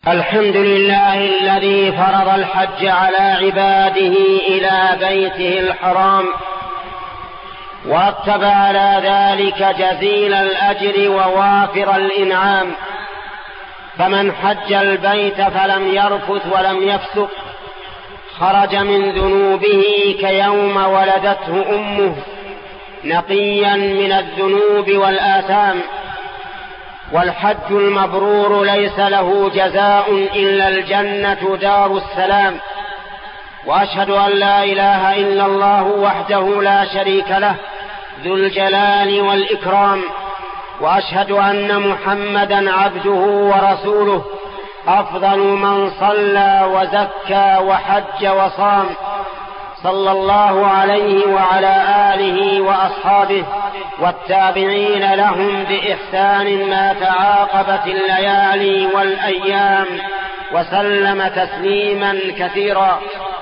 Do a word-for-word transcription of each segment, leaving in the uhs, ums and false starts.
الحمد لله الذي فرض الحج على عباده إلى بيته الحرام، ورتب على ذلك جزيل الأجر ووافر الإنعام. فمن حج البيت فلم يرفث ولم يفسق خرج من ذنوبه كيوم ولدته أمه، نقيا من الذنوب والآثام. والحج المبرور ليس له جزاء إلا الجنة دار السلام. وأشهد أن لا إله إلا الله وحده لا شريك له ذو الجلال والإكرام، وأشهد أن محمدا عبده ورسوله أفضل من صلى وزكى وحج وصام، صلى الله عليه وعلى آله وأصحابه والتابعين لهم بإحسان ما تعاقبت الليالي والأيام، وسلم تسليما كثيرا.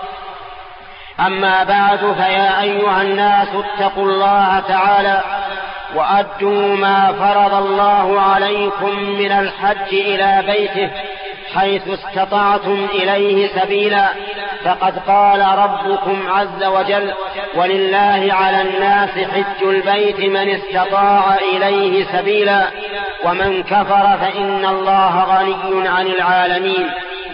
أما بعد، فيا أيها الناس اتقوا الله تعالى وأدوا ما فرض الله عليكم من الحج إلى بيته حيث استطعتم إليه سبيلا. فقد قال ربكم عز وجل: ولله على الناس حج البيت من استطاع إليه سبيلا، ومن كفر فإن الله غني عن العالمين.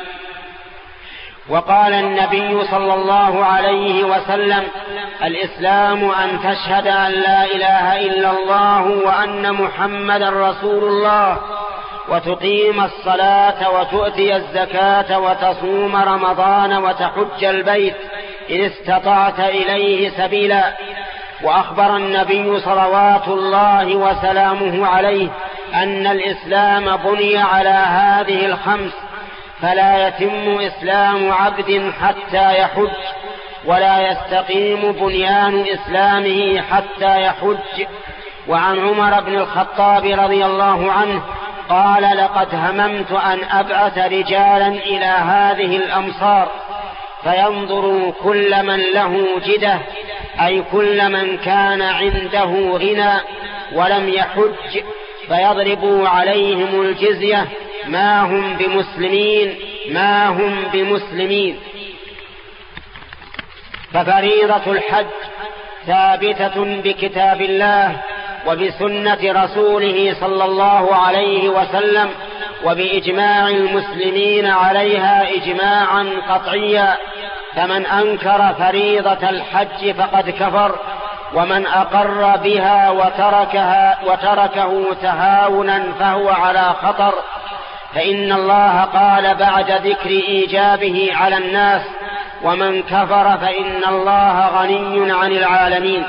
وقال النبي صلى الله عليه وسلم: الإسلام أن تشهد أن لا إله إلا الله وأن محمدا رسول الله، وتقيم الصلاة وتؤتي الزكاة وتصوم رمضان وتحج البيت إن استطعت إليه سبيلا. وأخبر النبي صلوات الله وسلامه عليه أن الإسلام بني على هذه الخمس، فلا يتم إسلام عبد حتى يحج، ولا يستقيم بنيان إسلامه حتى يحج. وعن عمر بن الخطاب رضي الله عنه قال: لقد هممت أن أبعث رجالا إلى هذه الأمصار فينظروا كل من له جدة، أي كل من كان عنده غنى ولم يحج، فيضربوا عليهم الجزية، ما هم بمسلمين ما هم بمسلمين. ففريضة الحج ثابتة بكتاب الله وبسنة رسوله صلى الله عليه وسلم، وبإجماع المسلمين عليها إجماعا قطعيا. فمن أنكر فريضة الحج فقد كفر، ومن أقر بها وتركها وتركه تهاونا فهو على خطر. فإن الله قال بعد ذكر إيجابه على الناس: ومن كفر فإن الله غني عن العالمين.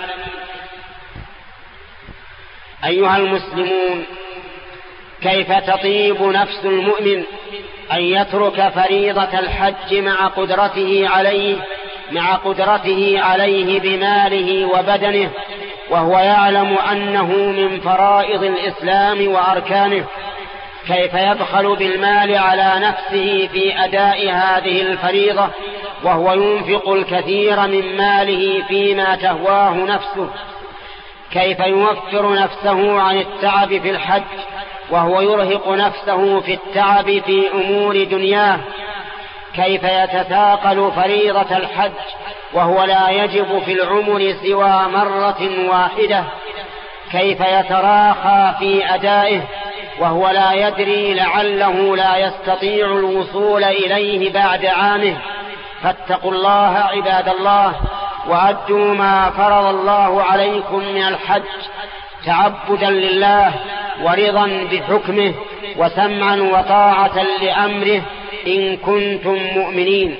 أيها المسلمون، كيف تطيب نفس المؤمن أن يترك فريضة الحج مع قدرته عليه مع قدرته عليه بماله وبدنه، وهو يعلم أنه من فرائض الإسلام وأركانه؟ كيف يبخل بالمال على نفسه في أداء هذه الفريضة وهو ينفق الكثير من ماله فيما تهواه نفسه؟ كيف يوفر نفسه عن التعب في الحج وهو يرهق نفسه في التعب في أمور دنياه؟ كيف يتثاقل فريضة الحج وهو لا يجب في العمر سوى مرة واحدة؟ كيف يتراخى في أدائه وهو لا يدري لعله لا يستطيع الوصول إليه بعد عامه؟ فاتقوا الله عباد الله، وأدوا ما فرض الله عليكم من الحج تعبدا لله ورضا بحكمه وسمعا وطاعة لأمره إن كنتم مؤمنين.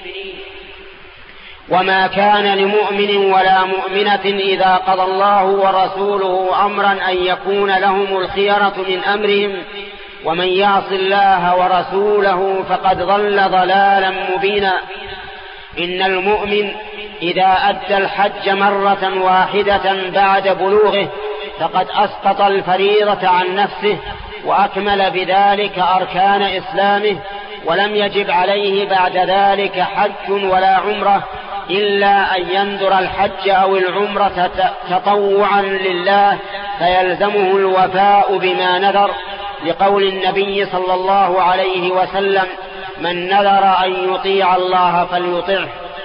وما كان لمؤمن ولا مؤمنة إذا قضى الله ورسوله أمرا أن يكون لهم الخيرة من أمرهم، ومن يعص الله ورسوله فقد ضل ضلالا مبينا. إن المؤمن إذا أدى الحج مرة واحدة بعد بلوغه فقد أسقط الفريضة عن نفسه وأكمل بذلك أركان إسلامه، ولم يجب عليه بعد ذلك حج ولا عمرة إلا أن ينذر الحج أو العمرة تطوعا لله فيلزمه الوفاء بما نذر، لقول النبي صلى الله عليه وسلم: من نذر أن يطيع الله فليطعه.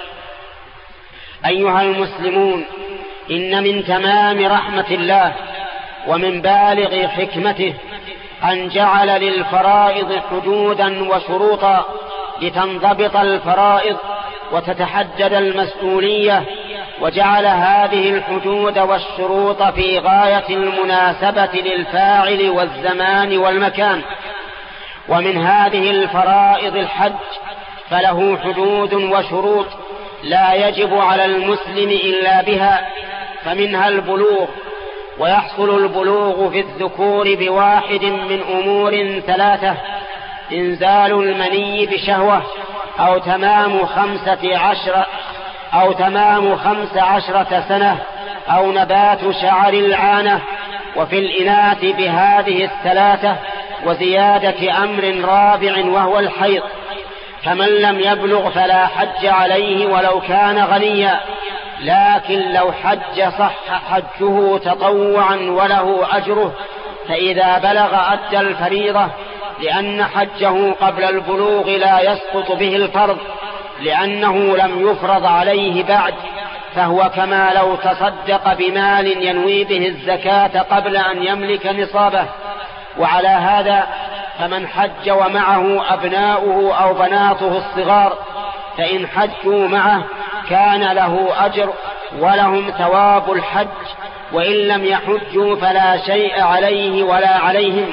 أيها المسلمون، إن من تمام رحمة الله ومن بالغ حكمته أن جعل للفرائض حدودا وشروطا لتنضبط الفرائض وتتحدد المسؤولية، وجعل هذه الحدود والشروط في غاية المناسبة للفاعل والزمان والمكان. ومن هذه الفرائض الحج، فله حدود وشروط لا يجب على المسلم إلا بها، فمنها البلوغ، ويحصل البلوغ في الذكور بواحد من أمور ثلاثة: إنزال المني بشهوة، أو تمام خمسة عشر أو تمام خمس عشرة سنة، أو نبات شعر العانة. وفي الإناث بهذه الثلاثة وزيادة أمر رابع وهو الحيض. فمن لم يبلغ فلا حج عليه ولو كان غنيا، لكن لو حج صح حجه تطوعا وله أجره، فإذا بلغ أدى الفريضة، لأن حجه قبل البلوغ لا يسقط به الفرض، لأنه لم يفرض عليه بعد، فهو كما لو تصدق بمال ينوي به الزكاة قبل أن يملك نصابه. وعلى هذا فمن حج ومعه أبناؤه أو بناته الصغار، فإن حجوا معه كان له أجر ولهم ثواب الحج، وإن لم يحجوا فلا شيء عليه ولا عليهم.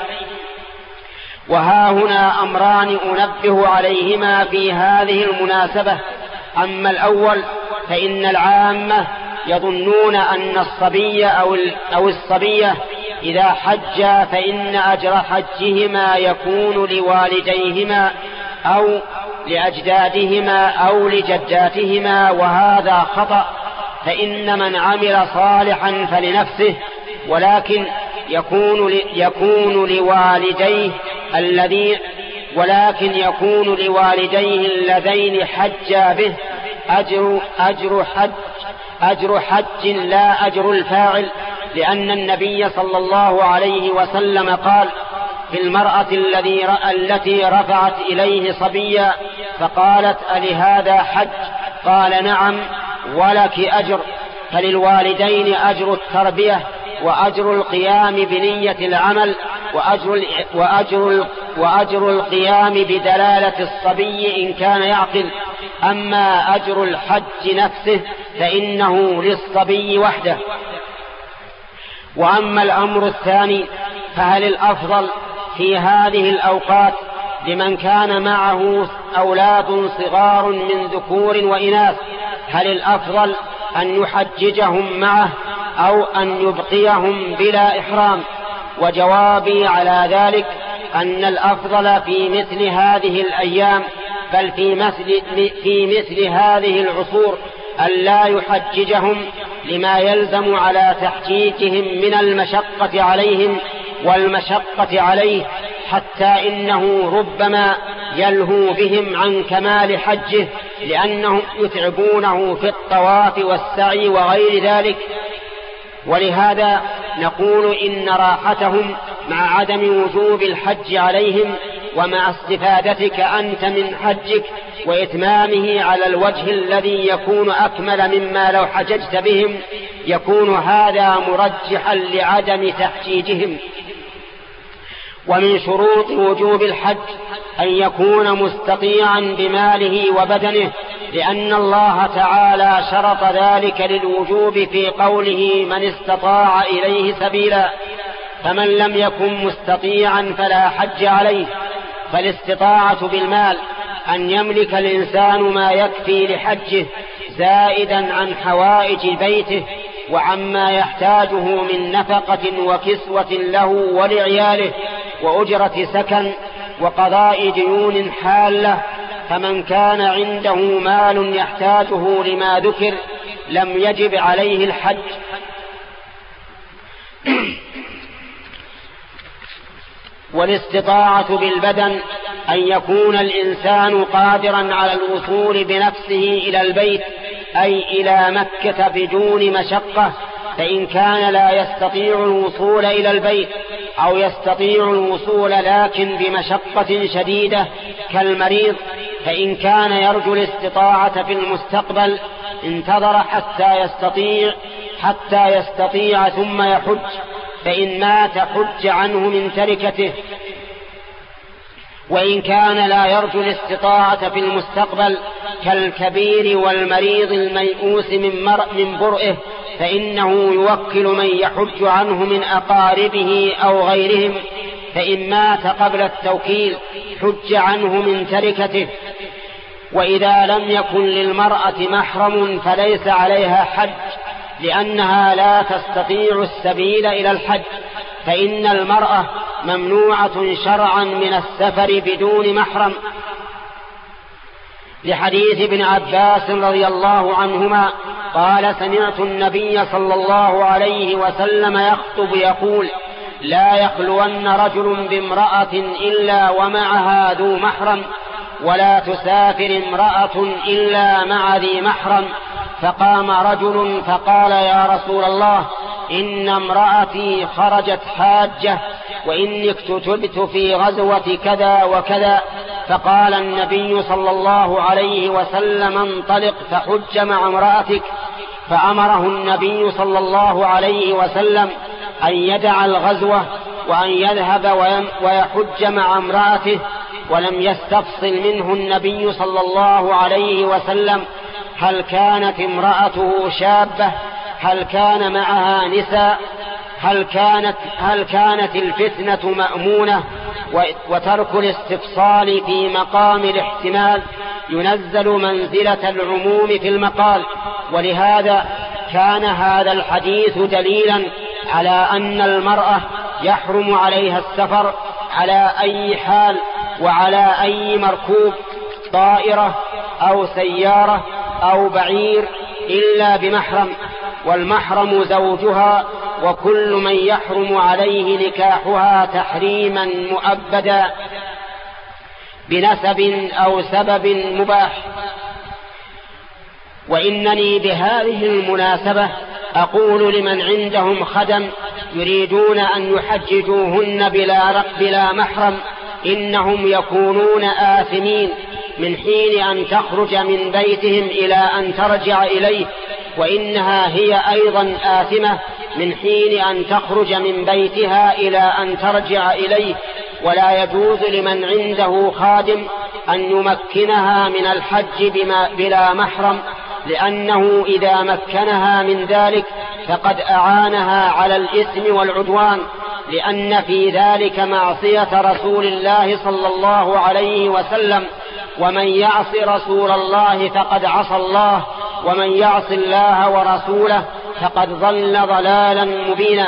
وها هنا أمران أنبه عليهما في هذه المناسبة. أما الأول فإن العامة يظنون أن الصبي أو الصبية إذا حجا فإن أجر حجهما يكون لوالديهما أو لأجدادهما أو لجداتهما، وهذا خطأ. فإن من عمل صالحا فلنفسه، ولكن يكون يكون لوالديه الذي ولكن يكون لوالديه اللذين حجا به أجر أجر حج أجر حج لا أجر الفاعل، لأن النبي صلى الله عليه وسلم قال في المرأة الذي التي رفعت إليه صبيا فقالت: ألهذا حج؟ قال: نعم، ولك أجر. فللوالدين أجر التربية وأجر القيام بنية العمل وأجر, وأجر, وأجر القيام بدلالة الصبي إن كان يعقل. أما أجر الحج نفسه فإنه للصبي وحده. وأما الأمر الثاني، فهل الأفضل في هذه الأوقات لمن كان معه أولاد صغار من ذكور وإناث، هل الأفضل أن يحججهم معه أو أن يبقيهم بلا إحرام؟ وجوابي على ذلك أن الأفضل في مثل هذه الأيام، بل في مثل, في مثل هذه العصور، أن لا يحججهم لما يلزم على تحجيجهم من المشقة عليهم والمشقة عليه، حتى إنه ربما يلهو بهم عن كمال حجه، لأنهم يتعبونه في الطواف والسعي وغير ذلك. ولهذا نقول إن راحتهم مع عدم وجوب الحج عليهم، ومع استفادتك أنت من حجك وإتمامه على الوجه الذي يكون أكمل مما لو حججت بهم، يكون هذا مرجحا لعدم تحجيجهم. ومن شروط وجوب الحج أن يكون مستطيعا بماله وبدنه، لأن الله تعالى شرط ذلك للوجوب في قوله: من استطاع إليه سبيلا. فمن لم يكن مستطيعا فلا حج عليه. فالاستطاعة بالمال أن يملك الإنسان ما يكفي لحجه زائدا عن حوائج بيته وعما يحتاجه من نفقة وكسوة له ولعياله وأجرة سكن وقضاء ديون حالة. فمن كان عنده مال يحتاجه لما ذكر لم يجب عليه الحج. والاستطاعة بالبدن أن يكون الإنسان قادرا على الوصول بنفسه إلى البيت، أي إلى مكة بدون مشقة. فإن كان لا يستطيع الوصول إلى البيت أو يستطيع الوصول لكن بمشقة شديدة كالمريض، فإن كان يرجو الاستطاعة في المستقبل انتظر حتى يستطيع حتى يستطيع ثم يحج، فإن مات حج عنه من تركته. وإن كان لا يرجو الاستطاعة في المستقبل كالكبير والمريض الميؤوس من برئه، فإنه يوكل من يحج عنه من أقاربه أو غيرهم، فإن مات قبل التوكيل حج عنه من تركته. وإذا لم يكن للمرأة محرم فليس عليها حج، لأنها لا تستطيع السبيل إلى الحج، فإن المرأة ممنوعة شرعا من السفر بدون محرم، لحديث ابن عباس رضي الله عنهما قال: سمعت النبي صلى الله عليه وسلم يخطب يقول: لا يخلون رجل بامرأة إلا ومعها ذو محرم، ولا تسافر امرأة إلا مع ذي محرم. فقام رجل فقال: يا رسول الله، إن امرأتي خرجت حاجة، وإني اكتتبت في غزوة كذا وكذا. فقال النبي صلى الله عليه وسلم: انطلق فحج مع امرأتك. فأمره النبي صلى الله عليه وسلم أن يدع الغزوة وأن يذهب ويحج مع امرأته، ولم يستفصل منه النبي صلى الله عليه وسلم هل كانت امرأته شابة، هل كان معها نساء، هل كانت, هل كانت الفتنة مأمونة. وترك الاستفصال في مقام الاحتمال ينزل منزلة العموم في المقال، ولهذا كان هذا الحديث دليلا على أن المرأة يحرم عليها السفر على أي حال وعلى أي مركوب، طائرة أو سيارة أو بعير، إلا بمحرم، والمحرم زوجها، وكل من يحرم عليه نكاحها تحريما مؤبدا بنسب أو سبب مباح. وإنني بهذه المناسبة أقول لمن عندهم خدم يريدون أن يحججوهن بلا, بلا محرم: إنهم يكونون آثمين من حين أن تخرج من بيتهم إلى أن ترجع إليه، وإنها هي أيضا آثمة من حين أن تخرج من بيتها إلى أن ترجع إليه. ولا يجوز لمن عنده خادم أن يمكنها من الحج بما بلا محرم، لأنه إذا مكنها من ذلك فقد أعانها على الإثم والعدوان، لأن في ذلك معصية رسول الله صلى الله عليه وسلم: ومن يعص رسول الله فقد عصى الله، ومن يعص الله ورسوله فقد ضل ضلالا مبينا.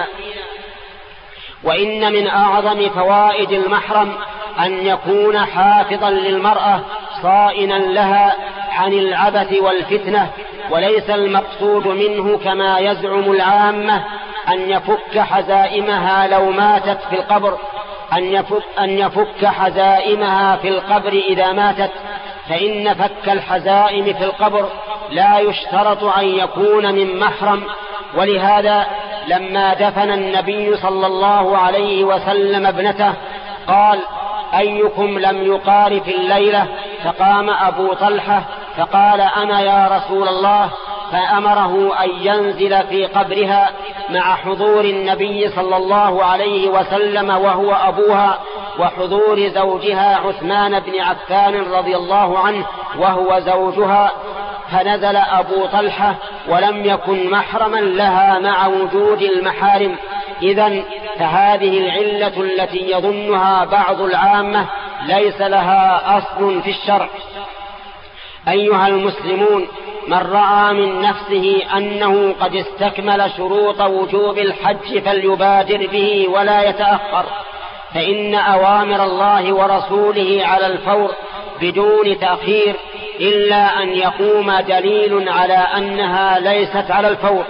وإن من أعظم فوائد المحرم أن يكون حافظا للمرأة صائنا لها عن العبث والفتنة، وليس المقصود منه كما يزعم العامة أن يفك حزائمها لو ماتت في القبر، أن يفك, أن يفك حزائمها في القبر إذا ماتت، فإن فك الحزائم في القبر لا يشترط أن يكون من محرم. ولهذا لما دفن النبي صلى الله عليه وسلم ابنته قال: أيكم لم يقارف الليلة؟ فقام أبو طلحة فقال: أنا يا رسول الله. فأمره أن ينزل في قبرها مع حضور النبي صلى الله عليه وسلم وهو أبوها، وحضور زوجها عثمان بن عفان رضي الله عنه وهو زوجها. فنزل أبو طلحة ولم يكن محرما لها مع وجود المحارم. إذن فهذه العلة التي يظنها بعض العامة ليس لها أصل في الشرع. أيها المسلمون، من رأى من نفسه أنه قد استكمل شروط وجوب الحج فليبادر به ولا يتأخر، فإن أوامر الله ورسوله على الفور بدون تأخير، إلا أن يقوم دليل على أنها ليست على الفور.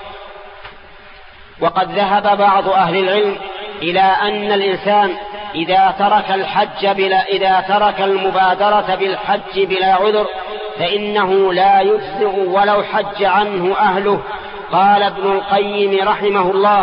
وقد ذهب بعض أهل العلم إلى أن الإنسان إذا ترك الحج بلا إذا ترك المبادرة بالحج بلا عذر فإنه لا يجزئ ولو حج عنه أهله. قال ابن القيم رحمه الله: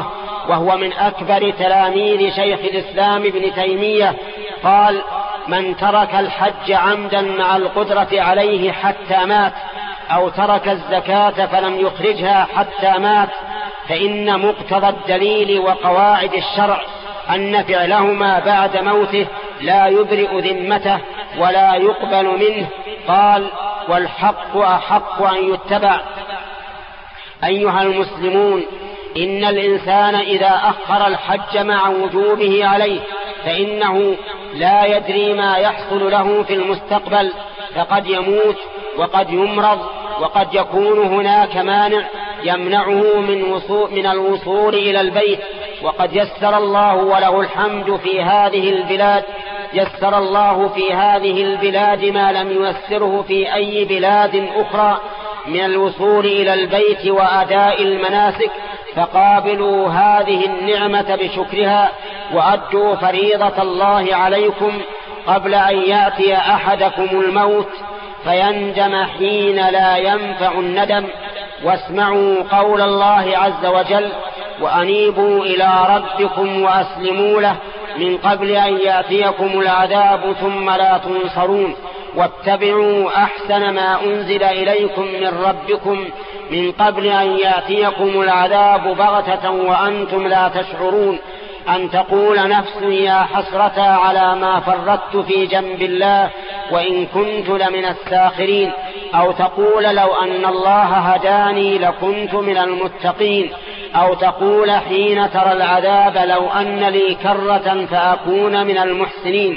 وهو من أكبر تلاميذ شيخ الإسلام ابن تيمية، قال: من ترك الحج عمدا مع القدرة عليه حتى مات، أو ترك الزكاة فلم يخرجها حتى مات، فإن مقتضى الدليل وقواعد الشرع أن فعلهما بعد موته لا يبرئ ذمته ولا يقبل منه. قال: والحق أحق أن يتبع. أيها المسلمون، إن الإنسان إذا أخر الحج مع وجوبه عليه فإنه لا يدري ما يحصل له في المستقبل، فقد يموت وقد يمرض وقد يكون هناك مانع يمنعه من, وصول من الوصول إلى البيت. وقد يسر الله وله الحمد في هذه البلاد يسر الله في هذه البلاد ما لم ييسره في أي بلاد أخرى من الوصول إلى البيت وأداء المناسك، فقابلوا هذه النعمة بشكرها وأدوا فريضة الله عليكم قبل أن يأتي أحدكم الموت فيندم حين لا ينفع الندم. واسمعوا قول الله عز وجل: وأنيبوا إلى ربكم وأسلموا له من قبل أن يأتيكم العذاب ثم لا تنصرون، واتبعوا أحسن ما أنزل إليكم من ربكم من قبل أن يأتيكم العذاب بغتة وأنتم لا تشعرون، أن تقول نفس يا حسرة على ما فرطت في جنب الله وإن كنت لمن الساخرين، أو تقول لو أن الله هداني لكنت من المتقين، أو تقول حين ترى العذاب لو أن لي كرة فأكون من المحسنين.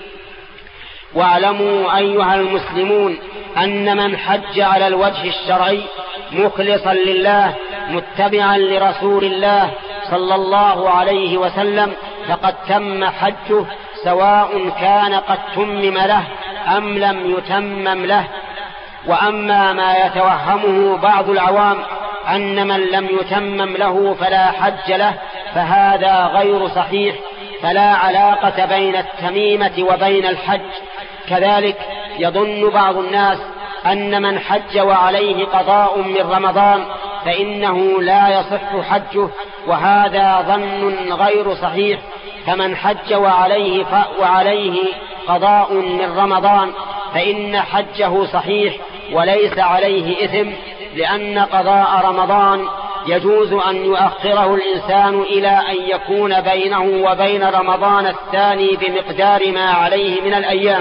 واعلموا أيها المسلمون أن من حج على الوجه الشرعي مخلصا لله متبعا لرسول الله صلى الله عليه وسلم فقد تم حجه، سواء كان قد تمم له أم لم يتمم له. وأما ما يتوهمه بعض العوام أن من لم يتمم له فلا حج له فهذا غير صحيح، فلا علاقة بين التميمة وبين الحج. كذلك يظن بعض الناس أن من حج وعليه قضاء من رمضان فإنه لا يصح حجه، وهذا ظن غير صحيح. فمن حج وعليه, وعليه قضاء من رمضان فإن حجه صحيح وليس عليه إثم، لأن قضاء رمضان يجوز أن يؤخره الإنسان إلى أن يكون بينه وبين رمضان الثاني بمقدار ما عليه من الأيام.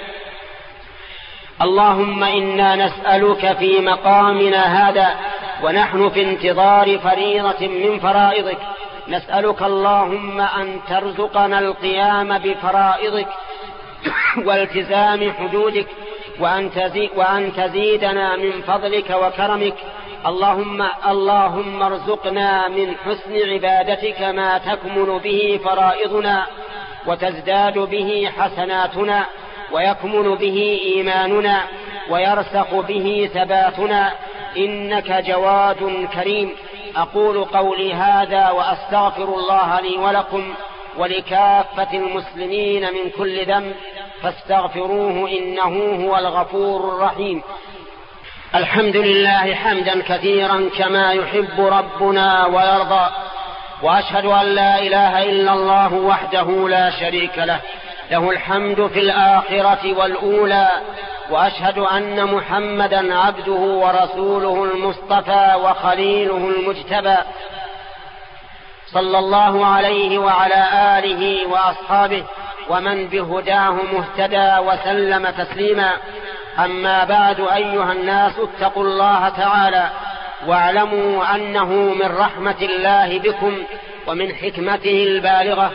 اللهم إنا نسألك في مقامنا هذا ونحن في انتظار فريضة من فرائضك، نسألك اللهم أن ترزقنا القيام بفرائضك والتزام حدودك، وأن, تزي وأن تزيدنا من فضلك وكرمك. اللهم, اللهم ارزقنا من حسن عبادتك ما تكمل به فرائضنا وتزداد به حسناتنا ويكمل به إيماننا ويرسخ به ثباتنا، إنك جواد كريم. أقول قولي هذا وأستغفر الله لي ولكم ولكافة المسلمين من كل ذنب فاستغفروه إنه هو الغفور الرحيم. الحمد لله حمدا كثيرا كما يحب ربنا ويرضى، وأشهد أن لا إله إلا الله وحده لا شريك له، له الحمد في الآخرة والأولى، وأشهد أن محمدا عبده ورسوله المصطفى وخليله المجتبى، صلى الله عليه وعلى آله وأصحابه ومن بهداه مهتدى وسلم تسليما. أما بعد، أيها الناس اتقوا الله تعالى واعلموا أنه من رحمة الله بكم ومن حكمته البالغة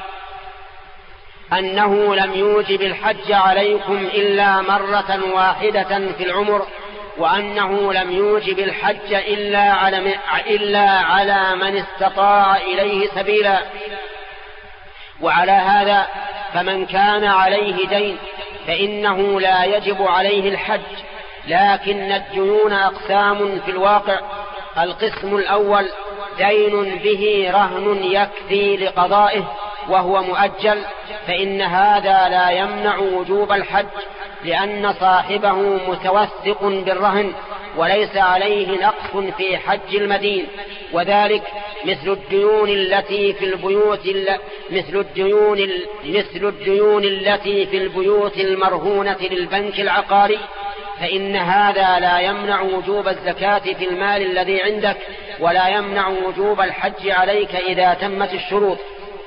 أنه لم يوجب الحج عليكم إلا مرة واحدة في العمر، وأنه لم يوجب الحج إلا على, إلا على من استطاع إليه سبيلا. وعلى هذا فمن كان عليه دين فإنه لا يجب عليه الحج، لكن الديون أقسام في الواقع. القسم الأول دين به رهن يكفي لقضائه وهو مؤجل، فإن هذا لا يمنع وجوب الحج، لأن صاحبه متوثق بالرهن وليس عليه نقص في حج المدين، وذلك مثل الديون التي في البيوت مثل الديون مثل الديون التي في البيوت المرهونة للبنك العقاري، فإن هذا لا يمنع وجوب الزكاة في المال الذي عندك، ولا يمنع وجوب الحج عليك إذا تمت الشروط.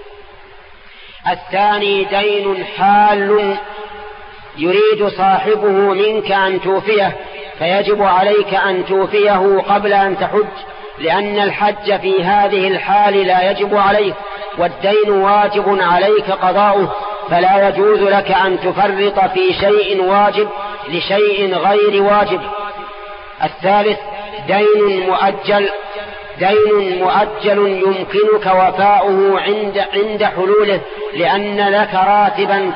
الثاني دين حال يريد صاحبه منك أن توفيه، فيجب عليك أن توفيه قبل أن تحج، لأن الحج في هذه الحال لا يجب عليك، والدين واجب عليك قضاؤه، فلا يجوز لك أن تفرط في شيء واجب لشيء غير واجب. الثالث دين مؤجل دين مؤجل يمكنك وفاؤه عند عند حلوله، لأن لك راتبا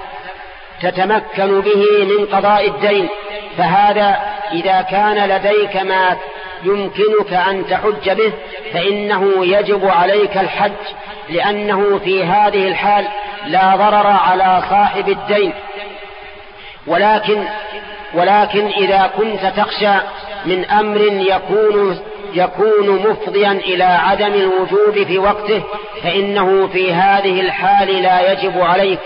تتمكن به من قضاء الدين، فهذا إذا كان لديك ما يمكنك أن تحج به فإنه يجب عليك الحج، لأنه في هذه الحال لا ضرر على صاحب الدين. ولكن ولكن إذا كنت تخشى من أمر يكون يكون مفضيا إلى عدم الوجوب في وقته، فإنه في هذه الحال لا يجب عليك.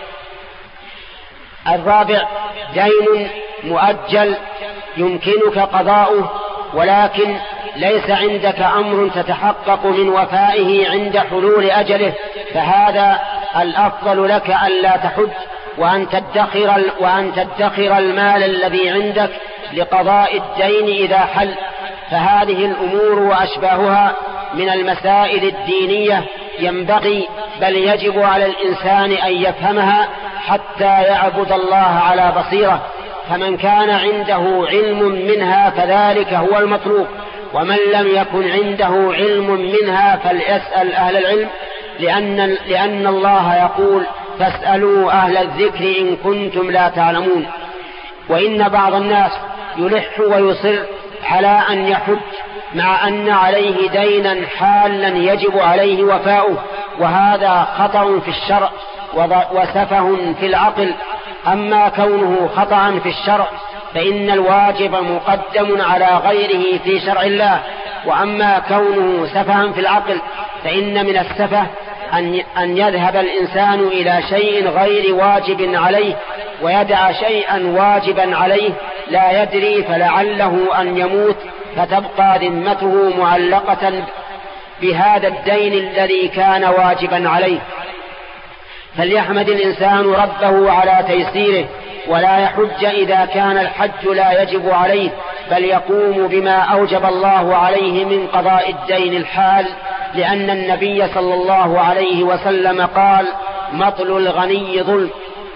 الرابع دين مؤجل يمكنك قضاؤه، ولكن ليس عندك أمر تتحقق من وفائه عند حلول أجله، فهذا الأفضل لك ألا تحج، وأن تدخر, وأن تدخر المال الذي عندك لقضاء الدين إذا حل. فهذه الأمور وأشباهها من المسائل الدينية ينبغي بل يجب على الإنسان أن يفهمها حتى يعبد الله على بصيرة، فمن كان عنده علم منها فذلك هو المطلوب، ومن لم يكن عنده علم منها فليسأل أهل العلم، لأن, لأن الله يقول فاسألوا أهل الذكر إن كنتم لا تعلمون. وإن بعض الناس يلح ويصر على أن يحج مع أن عليه دينا حالا يجب عليه وفاؤه، وهذا خطأ في الشرع وسفه في العقل. أما كونه خطأ في الشرع فإن الواجب مقدم على غيره في شرع الله، وأما كونه سفها في العقل فإن من السفه أن يذهب الإنسان إلى شيء غير واجب عليه ويدع شيئا واجبا عليه لا يدري، فلعله أن يموت فتبقى ذمته معلقة بهذا الدين الذي كان واجبا عليه. فليحمد الإنسان ربه على تيسيره، ولا يحج إذا كان الحج لا يجب عليه، بل يقوم بما أوجب الله عليه من قضاء الدين الحال، لأن النبي صلى الله عليه وسلم قال مطل الغني ظلم.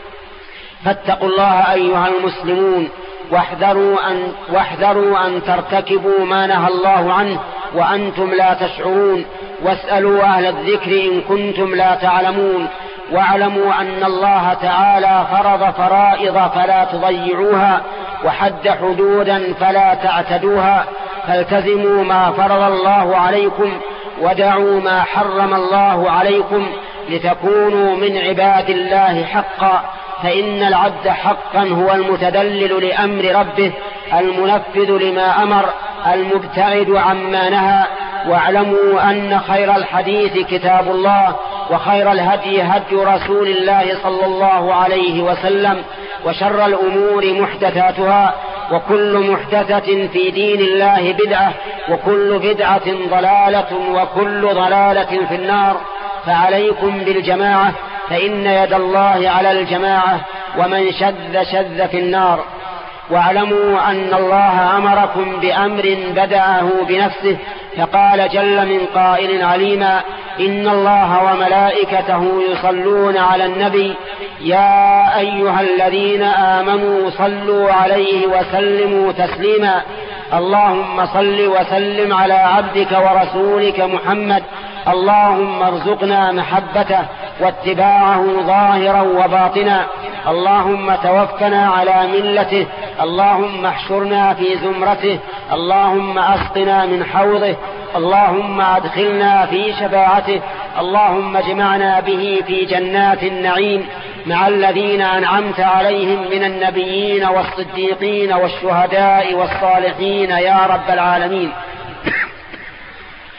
فاتقوا الله أيها المسلمون، واحذروا أن, واحذروا أن ترتكبوا ما نهى الله عنه وأنتم لا تشعرون، واسألوا أهل الذكر إن كنتم لا تعلمون، واعلموا أن الله تعالى فرض فرائض فلا تضيعوها، وحد حدودا فلا تعتدوها، فالتزموا ما فرض الله عليكم ودعوا ما حرم الله عليكم لتكونوا من عباد الله حقا، فإن العبد حقا هو المتدلل لأمر ربه المنفذ لما أمر المبتعد عما نهى. واعلموا أن خير الحديث كتاب الله، وخير الهدي هدي رسول الله صلى الله عليه وسلم، وشر الأمور محدثاتها، وكل محدثة في دين الله بدعة، وكل بدعة ضلالة، وكل ضلالة في النار. فعليكم بالجماعة، فإن يد الله على الجماعة، ومن شذ شذ في النار. واعلموا أن الله أمركم بأمر بدأه بنفسه، فقال جل من قائل عليما إن الله وملائكته يصلون على النبي يا أيها الذين آمنوا صلوا عليه وسلموا تسليما. اللهم صل وسلم على عبدك ورسولك محمد، اللهم ارزقنا محبته واتباعه ظاهرا وباطنا، اللهم توفنا على ملته، اللهم احشرنا في زمرته، اللهم اسقنا من حوضه، اللهم ادخلنا في شفاعته، اللهم اجمعنا به في جنات النعيم مع الذين أنعمت عليهم من النبيين والصديقين والشهداء والصالحين يا رب العالمين.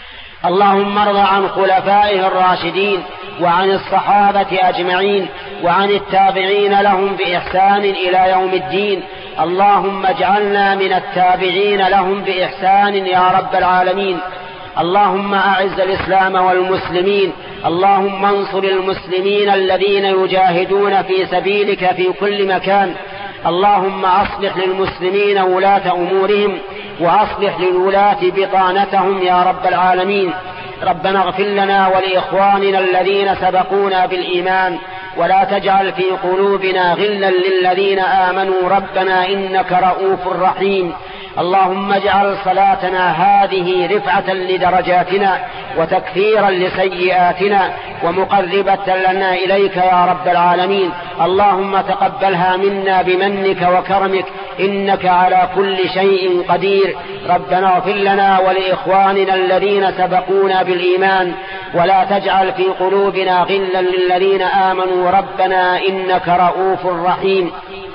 اللهم ارض عن خلفائه الراشدين وعن الصحابة أجمعين وعن التابعين لهم بإحسان إلى يوم الدين. اللهم اجعلنا من التابعين لهم بإحسان يا رب العالمين. اللهم أعز الإسلام والمسلمين. اللهم انصر المسلمين الذين يجاهدون في سبيلك في كل مكان. اللهم أصلح للمسلمين ولاة أمورهم وأصلح للولاة بطانتهم يا رب العالمين. ربنا اغفر لنا ولإخواننا الذين سبقونا بالإيمان ولا تجعل في قلوبنا غلا للذين آمنوا ربنا إنك رؤوف رحيم. اللهم اجعل صلاتنا هذه رفعة لدرجاتنا وتكفيرا لسيئاتنا ومقربة لنا إليك يا رب العالمين. اللهم تقبلها منا بمنك وكرمك إنك على كل شيء قدير. ربنا اغفر لنا ولإخواننا الذين سبقونا بالإيمان ولا تجعل في قلوبنا غلا للذين آمنوا ربنا إنك رؤوف رحيم.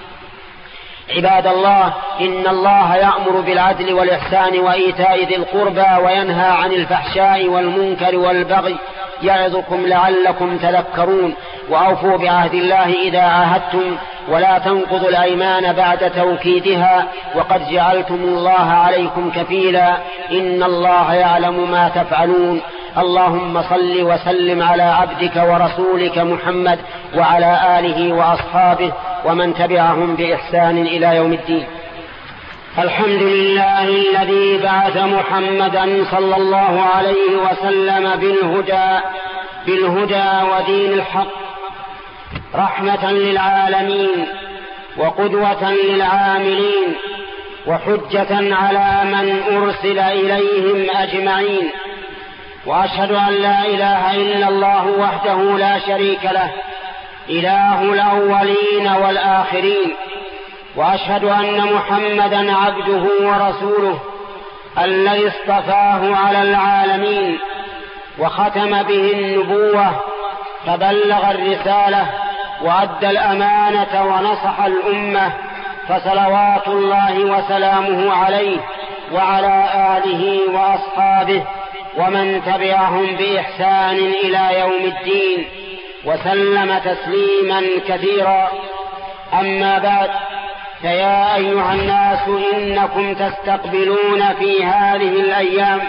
عباد الله، إن الله يأمر بالعدل والإحسان وإيتاء ذي القربى وينهى عن الفحشاء والمنكر والبغي يعظكم لعلكم تذكرون. وأوفوا بعهد الله إذا عاهدتم ولا تنقضوا الأيمان بعد توكيدها وقد جعلتم الله عليكم كفيلا إن الله يعلم ما تفعلون. اللهم صل وسلم على عبدك ورسولك محمد وعلى آله وأصحابه ومن تبعهم بإحسان إلى يوم الدين. الحمد لله الذي بعث محمدا صلى الله عليه وسلم بالهدى بالهدى ودين الحق رحمة للعالمين وقدوة للعاملين وحجة على من أرسل إليهم أجمعين. وأشهد أن لا إله إلا الله وحده لا شريك له إله الأولين والآخرين. وأشهد أن محمدا عبده ورسوله الذي اصطفاه على العالمين وختم به النبوة فبلغ الرسالة وأدى الأمانة ونصح الأمة فصلوات الله وسلامه عليه وعلى آله وأصحابه ومن تبعهم بإحسان إلى يوم الدين وسلم تسليما كثيرا. أما بعد، فيا أيها الناس إنكم تستقبلون في هذه الأيام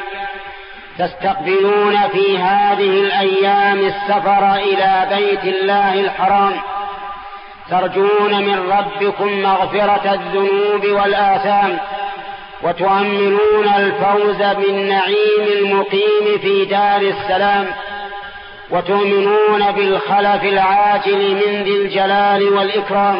تستقبلون في هذه الأيام السفر إلى بيت الله الحرام، ترجون من ربكم مغفرة الذنوب والآثام وتؤملون الفوز بالنعيم المقيم في دار السلام وتؤمنون بالخلف العاجل من ذي الجلال والإكرام.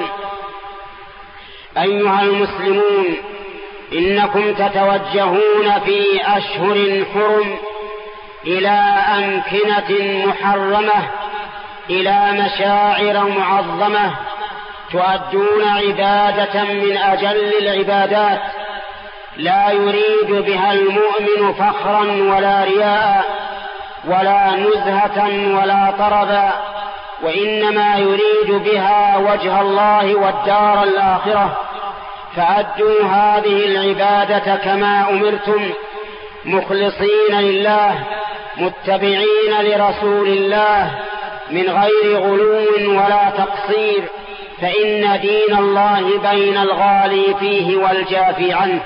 أيها المسلمون، إنكم تتوجهون في أشهر حرم إلى أمكنة محرمة إلى مشاعر معظمة تؤدون عبادة من أجل العبادات لا يريد بها المؤمن فخرا ولا رياء ولا نزهة ولا طربا، وإنما يريد بها وجه الله والدار الآخرة. فأدوا هذه العبادة كما أمرتم مخلصين لله متبعين لرسول الله من غير غلو ولا تقصير، فإن دين الله بين الغالي فيه والجافي عنه.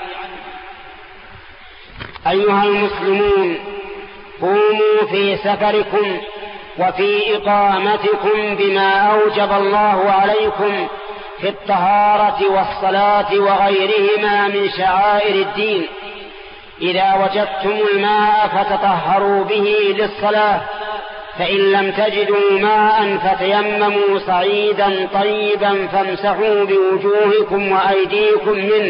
أيها المسلمون، قوموا في سفركم وفي إقامتكم بما أوجب الله عليكم في الطهارة والصلاة وغيرهما من شعائر الدين. إذا وجدتم الماء فتطهروا به للصلاة، فإن لم تجدوا ماء فتيمموا صعيدا طيبا فامسحوا بوجوهكم وأيديكم منه.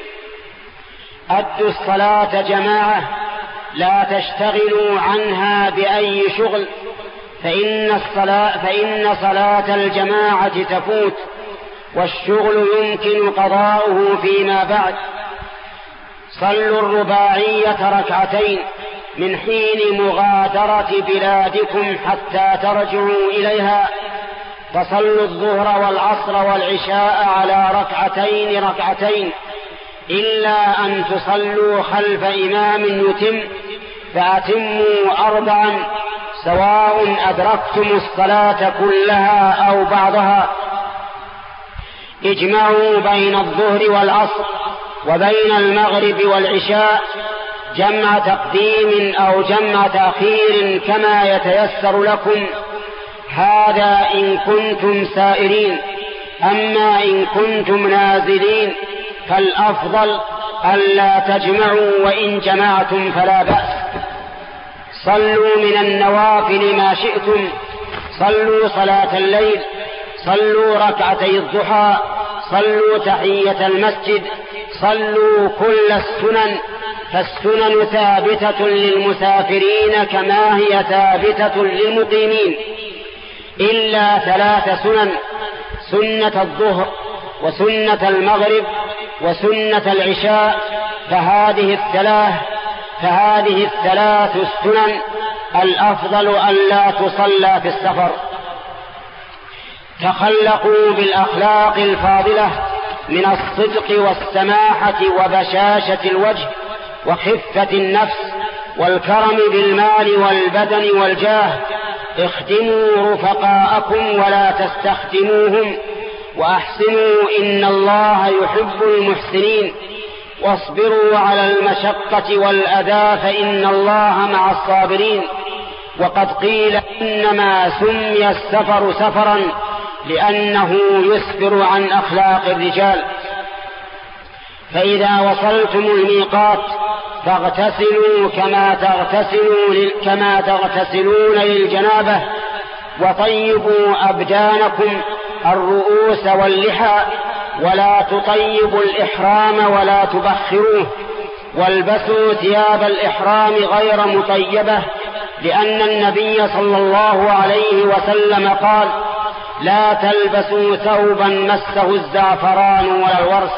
أدوا الصلاة جماعة، لا تشتغلوا عنها بأي شغل، فإن الصلاة, فإن صلاة الجماعة تفوت والشغل يمكن قضاؤه فيما بعد. صلوا الرباعية ركعتين من حين مغادرة بلادكم حتى ترجعوا إليها، فصلوا الظهر والعصر والعشاء على ركعتين ركعتين، إلا أن تصلوا خلف إمام يتم، فأتموا أربعا سواء أدركتم الصلاة كلها أو بعضها. اجمعوا بين الظهر والعصر وبين المغرب والعشاء جمع تقديم أو جمع تأخير كما يتيسر لكم، هذا إن كنتم سائرين. أما إن كنتم نازلين فالأفضل ألا تجمعوا، وإن جمعتم فلا بأس. صلوا من النوافل ما شئتم، صلوا صلاة الليل، صلوا ركعتي الضحى، صلوا تحية المسجد، صلوا كل السنن، فالسنن ثابتة للمسافرين كما هي ثابتة للمقيمين، إلا ثلاث سنن: سنة الظهر وسنة المغرب وسنة العشاء، فهذه الثلاث فهذه الثلاث السنن الأفضل ألا تصلى في السفر. تخلقوا بالأخلاق الفاضلة من الصدق والسماحة وبشاشة الوجه وخفة النفس والكرم بالمال والبدن والجاه. اخدموا رفقاءكم ولا تستخدموهم، وأحسنوا إن الله يحب المحسنين. واصبروا على المشقة والأذى فإن الله مع الصابرين. وقد قيل إنما سمي السفر سفرا لأنه يسفر عن أخلاق الرجال. فإذا وصلتم الميقات فاغتسلوا كما تغتسلون كما تغتسلون للجنابة، وطيبوا أبدانكم الرؤوس واللحى، ولا تطيبوا الإحرام ولا تبخروه. والبسوا ثياب الإحرام غير مطيبة، لأن النبي صلى الله عليه وسلم قال: لا تلبسوا ثوبا مسه الزعفران ولا الورس.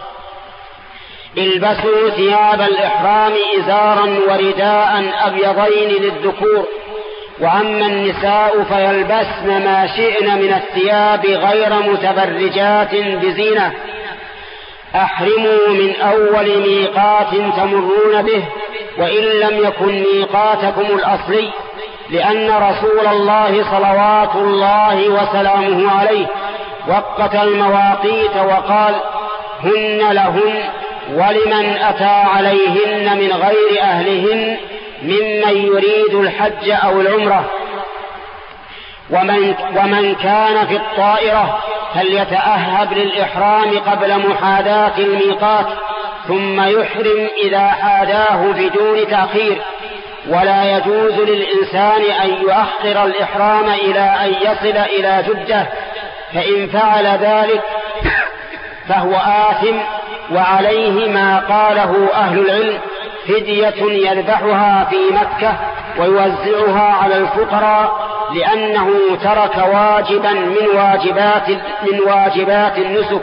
البسوا ثياب الإحرام إزارا ورداء أبيضين للذكور، وأما النساء فيلبسن ما شئن من الثياب غير متبرجات بزينة. أحرموا من أول ميقات تمرون به، وإن لم يكن ميقاتكم الأصلي، لأن رسول الله صلوات الله وسلامه عليه وقت المواقيت وقال: هن لهن ولمن أتى عليهن من غير أهلهن ممن يريد الحج أو العمرة. ومن, ومن كان في الطائرة فليتأهب للإحرام قبل محاذاة الميقات، ثم يحرم إذا حاذاه بدون تأخير. ولا يجوز للإنسان أن يؤخر الإحرام إلى أن يصل إلى جدة، فإن فعل ذلك فهو آثم، وعليه ما قاله أهل العلم: فدية يذبحها في مكة ويوزعها على الفقراء، لأنه ترك واجبا من واجبات من واجبات النسك.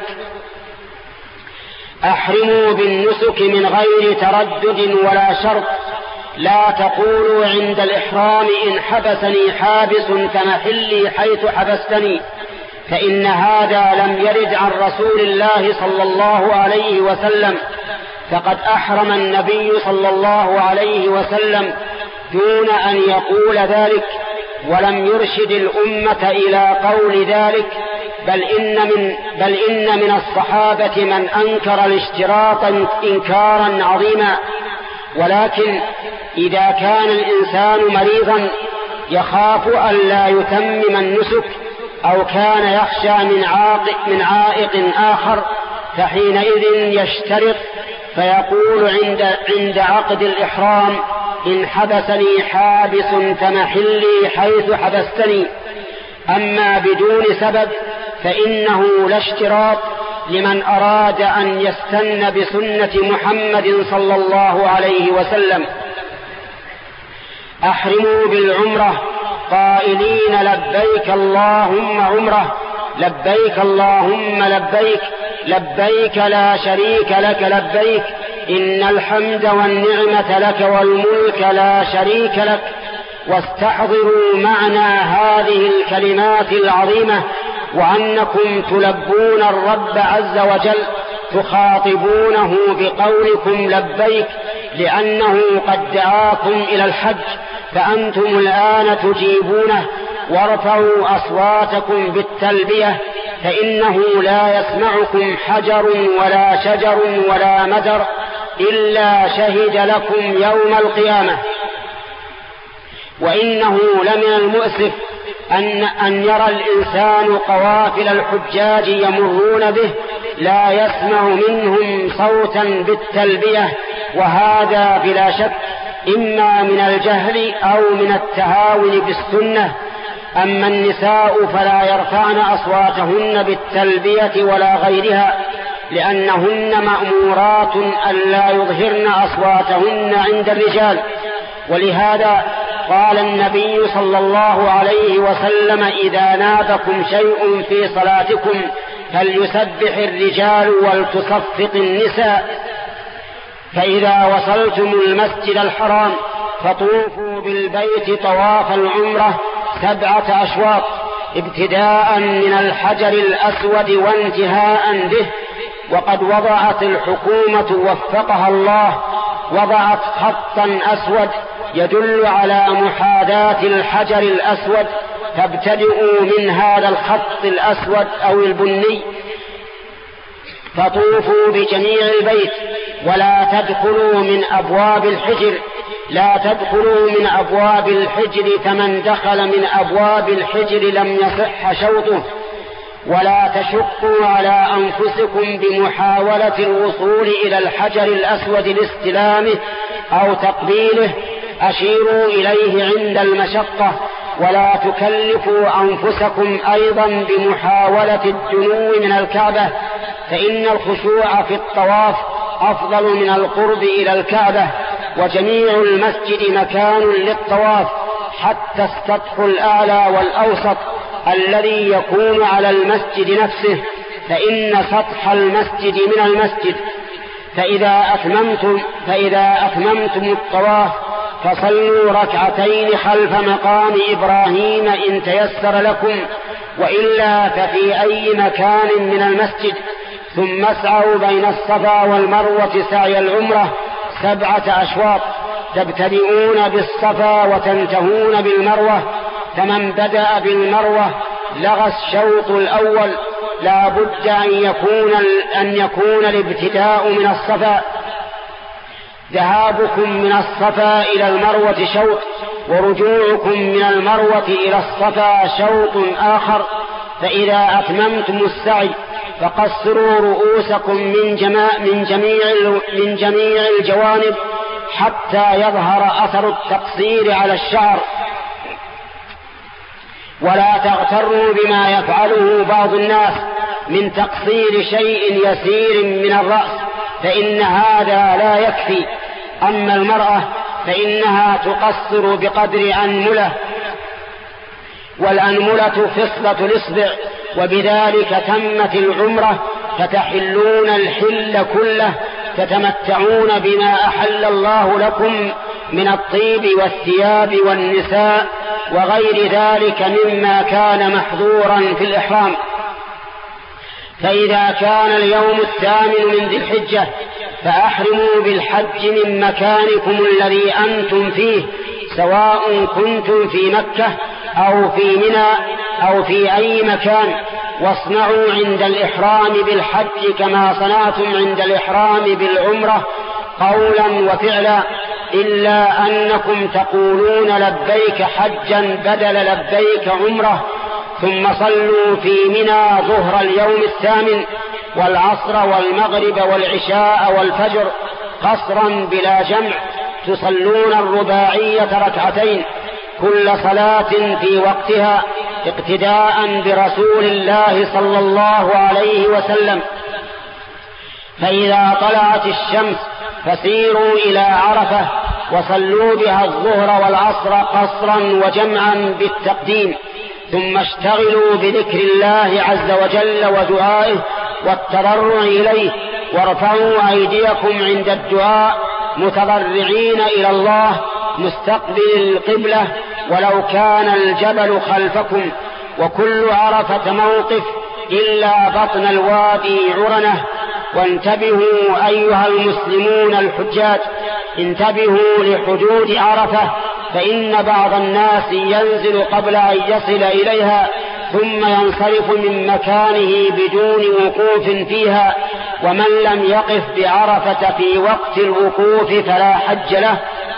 أحرموا بالنسك من غير تردد ولا شرط. لا تقولوا عند الإحرام: إن حبسني حابس فمحلي حيث حبستني، فإن هذا لم يرد عن رسول الله صلى الله عليه وسلم. فقد أحرم النبي صلى الله عليه وسلم دون أن يقول ذلك، ولم يرشد الأمة إلى قول ذلك، بل إن من, بل إن من الصحابة من أنكر الاشتراط إنكارا عظيما. ولكن إذا كان الإنسان مريضا يخاف أن لا يتمم النسك، أو كان يخشى من عائق, من عائق آخر، فحينئذ يشترط فيقول عند, عند عقد الإحرام: إن حبسني حابس فمحلي حيث حبستني. أما بدون سبب فإنه لا اشتراط لمن أراد أن يستن بسنة محمد صلى الله عليه وسلم. أحرموا بالعمرة قائلين: لبيك اللهم عمرة، لبيك اللهم لبيك، لبيك لا شريك لك لبيك، إن الحمد والنعمة لك والملك لا شريك لك. واستحضروا معنى هذه الكلمات العظيمة، وأنكم تلبون الرب عز وجل، تخاطبونه بقولكم لبيك، لأنه قد دعاكم إلى الحج فأنتم الآن تجيبونه، وارفعوا أصواتكم بالتلبية فإنه لا يسمعكم حجر ولا شجر ولا مدر إلا شهد لكم يوم القيامة. وإنه لمن المؤسف أن, أن يرى الإنسان قوافل الحجاج يمرون به لا يسمع منهم صوتا بالتلبية، وهذا بلا شك إما من الجهل أو من التهاون بالسنة. أما النساء فلا يرفعن أصواتهن بالتلبية ولا غيرها، لأنهن مأمورات ألا يظهرن أصواتهن عند الرجال. ولهذا قال النبي صلى الله عليه وسلم: إذا نابكم شيء في صلاتكم فليسبح الرجال ولتصفق النساء. فإذا وصلتم المسجد الحرام فطوفوا بالبيت طواف العمرة سبعة أشواط، ابتداء من الحجر الأسود وانتهاء به. وقد وضعت الحكومة وفقها الله وضعت خطا أسود يدل على محاذاة الحجر الأسود، فابتدئوا من هذا الخط الأسود أو البني فطوفوا بجميع البيت، ولا تدخلوا من أبواب الحجر لا تدخلوا من أبواب الحجر فمن دخل من أبواب الحجر لم يصح شوطه. ولا تشقوا على أنفسكم بمحاولة الوصول إلى الحجر الأسود لاستلامه أو تقبيله، أشيروا إليه عند المشقة. ولا تكلفوا أنفسكم أيضا بمحاولة الدنو من الكعبة، فإن الخشوع في الطواف أفضل من القرب إلى الكعبة، وجميع المسجد مكان للطواف حتى السطح الأعلى والأوسط الذي يكون على المسجد نفسه، فإن سطح المسجد من المسجد. فإذا أتممتم, فإذا أتممتم الطواف فصلوا ركعتين خلف مقام إبراهيم إن تيسر لكم، وإلا ففي أي مكان من المسجد. ثم اسعوا بين الصفا والمروة سعي العمرة سبعة أشواط، تبتدئون بالصفا وتنتهون بالمروة. فمن بدأ بالمروة لغى الشوط الأول، لا بد أن يكون, أن يكون الابتداء من الصفا. ذهابكم من الصفا إلى المروة شوط، ورجوعكم من المروة إلى الصفا شوط آخر. فإذا أتممتم السعي فقصروا رؤوسكم من, جميع من, جميع من جميع الجوانب حتى يظهر أثر التقصير على الشعر. ولا تغتروا بما يفعله بعض الناس من تقصير شيء يسير من الرأس، فإن هذا لا يكفي. أما المرأة فإنها تقصر بقدر أنملة، والأنملة فصلة الإصبع، وبذلك تمت العمرة، فتحلون الحل كله، تتمتعون بما أحل الله لكم من الطيب والثياب والنساء وغير ذلك مما كان محظورا في الإحرام. فإذا كان اليوم الثامن من ذي الحجة فأحرموا بالحج من مكانكم الذي أنتم فيه، سواء كنتم في مكة أو في منى أو في أي مكان، واصنعوا عند الإحرام بالحج كما صنعتم عند الإحرام بالعمرة قولا وفعلا، إلا أنكم تقولون لبيك حجا بدل لبيك عمرة. ثم صلوا في منى ظهر اليوم الثامن والعصر والمغرب والعشاء والفجر قصرا بلا جمع، تصلون الرباعية ركعتين كل صلاة في وقتها اقتداء برسول الله صلى الله عليه وسلم. فإذا طلعت الشمس فسيروا إلى عرفة وصلوا بها الظهر والعصر قصرا وجمعا بالتقديم، ثم اشتغلوا بذكر الله عز وجل ودعائه والتضرع إليه، وارفعوا أيديكم عند الدعاء متضرعين إلى الله مستقبل القبلة ولو كان الجبل خلفكم. وكل عرفة موقف إلا بطن الوادي عرنة. وانتبهوا أيها المسلمون الحجاج، انتبهوا لحدود عرفة، فإن بعض الناس ينزل قبل أن يصل إليها ثم ينصرف من مكانه بدون وقوف فيها، ومن لم يقف بعرفة في وقت الوقوف فلا حج له.